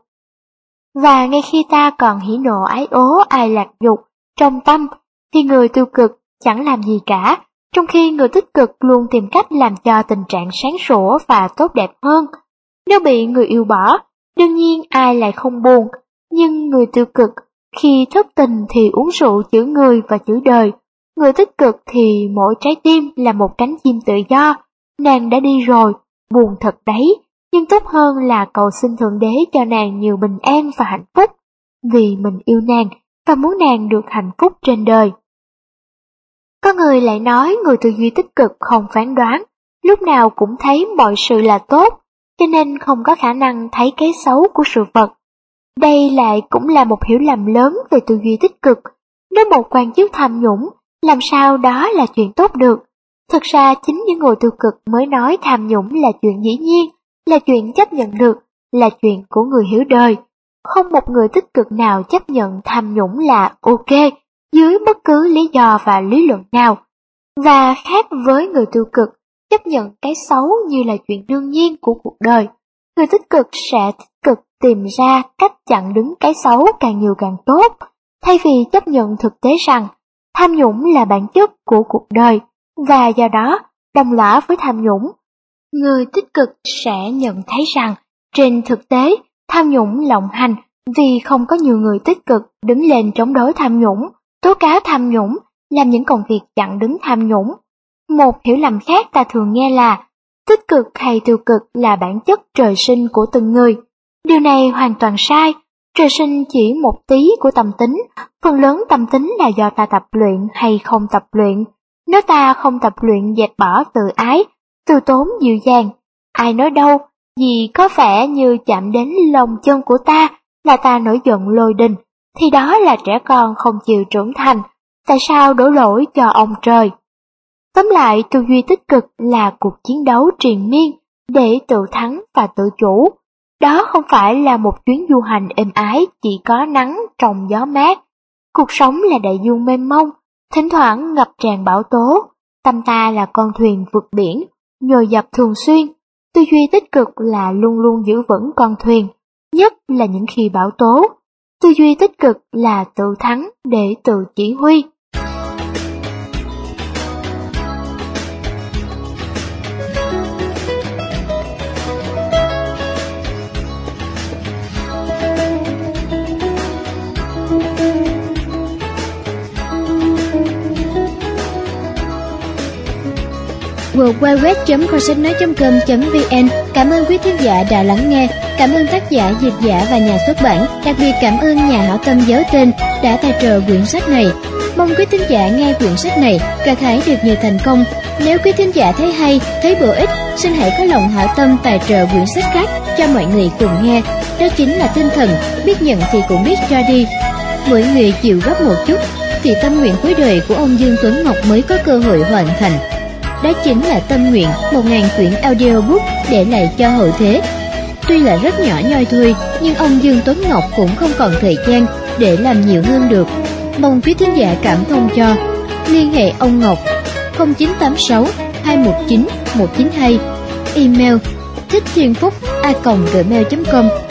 Và ngay khi ta còn hỉ nộ ái ố, ai lạc dục trong tâm, thì người tiêu cực chẳng làm gì cả, trong khi người tích cực luôn tìm cách làm cho tình trạng sáng sủa và tốt đẹp hơn. Nếu bị người yêu bỏ, đương nhiên ai lại không buồn, nhưng người tiêu cực khi thất tình thì uống rượu chửi người và chửi đời. Người tích cực thì mỗi trái tim là một cánh chim tự do, nàng đã đi rồi, buồn thật đấy, nhưng tốt hơn là cầu xin Thượng Đế cho nàng nhiều bình an và hạnh phúc, vì mình yêu nàng và muốn nàng được hạnh phúc trên đời. Có người lại nói người tư duy tích cực không phán đoán, lúc nào cũng thấy mọi sự là tốt, cho nên không có khả năng thấy cái xấu của sự vật. Đây lại cũng là một hiểu lầm lớn về tư duy tích cực. Nếu một quan chức tham nhũng, làm sao đó là chuyện tốt được? Thực ra chính những người tiêu cực mới nói tham nhũng là chuyện dĩ nhiên, là chuyện chấp nhận được, là chuyện của người hiểu đời. Không một người tích cực nào chấp nhận tham nhũng là ok, dưới bất cứ lý do và lý luận nào. Và khác với người tiêu cực, chấp nhận cái xấu như là chuyện đương nhiên của cuộc đời. Người tích cực sẽ tích cực tìm ra cách chặn đứng cái xấu càng nhiều càng tốt, thay vì chấp nhận thực tế rằng tham nhũng là bản chất của cuộc đời, và do đó đồng lõa với tham nhũng. Người tích cực sẽ nhận thấy rằng trên thực tế tham nhũng lộng hành vì không có nhiều người tích cực đứng lên chống đối tham nhũng, tố cáo tham nhũng, làm những công việc chặn đứng tham nhũng. Một hiểu lầm khác ta thường nghe là tích cực hay tiêu cực là bản chất trời sinh của từng người. Điều này hoàn toàn sai, trời sinh chỉ một tí của tâm tính, phần lớn tâm tính là do ta tập luyện hay không tập luyện. Nếu ta không tập luyện dẹp bỏ tự ái, từ tốn dịu dàng, ai nói đâu, vì có vẻ như chạm đến lòng chân của ta là ta nổi giận lôi đình, thì đó là trẻ con không chịu trưởng thành, tại sao đổ lỗi cho ông trời? Tóm lại, tư duy tích cực là cuộc chiến đấu triền miên để tự thắng và tự chủ. Đó không phải là một chuyến du hành êm ái chỉ có nắng trong gió mát. Cuộc sống là đại dương mênh mông, thỉnh thoảng ngập tràn bão tố. Tâm ta là con thuyền vượt biển, nhồi dập thường xuyên. Tư duy tích cực là luôn luôn giữ vững con thuyền, nhất là những khi bão tố. Tư duy tích cực là tự thắng để tự chỉ huy. www.kho-sách-nói.com.vn. Cảm ơn quý thính giả đã lắng nghe. Cảm ơn tác giả, dịch giả và nhà xuất bản. Đặc biệt cảm ơn nhà hảo tâm giấu tên đã tài trợ quyển sách này. Mong quý thính giả nghe quyển sách này gặt hái được nhiều thành công. Nếu quý thính giả thấy hay, thấy bổ ích, xin hãy có lòng hảo tâm tài trợ quyển sách khác cho mọi người cùng nghe. Đó chính là tinh thần biết nhận thì cũng biết cho đi. Mỗi người chịu góp một chút thì tâm nguyện cuối đời của ông Dương Tuấn Ngọc mới có cơ hội hoàn thành. Đó chính là tâm nguyện 1000 quyển audiobook để lại cho hậu thế. Tuy là rất nhỏ nhoi thôi, nhưng ông Dương Tuấn Ngọc cũng không còn thời gian để làm nhiều hơn được. Mong quý thính giả cảm thông cho. Liên hệ ông Ngọc 0986 219 192. Email thicchthienphúc@gmail.com.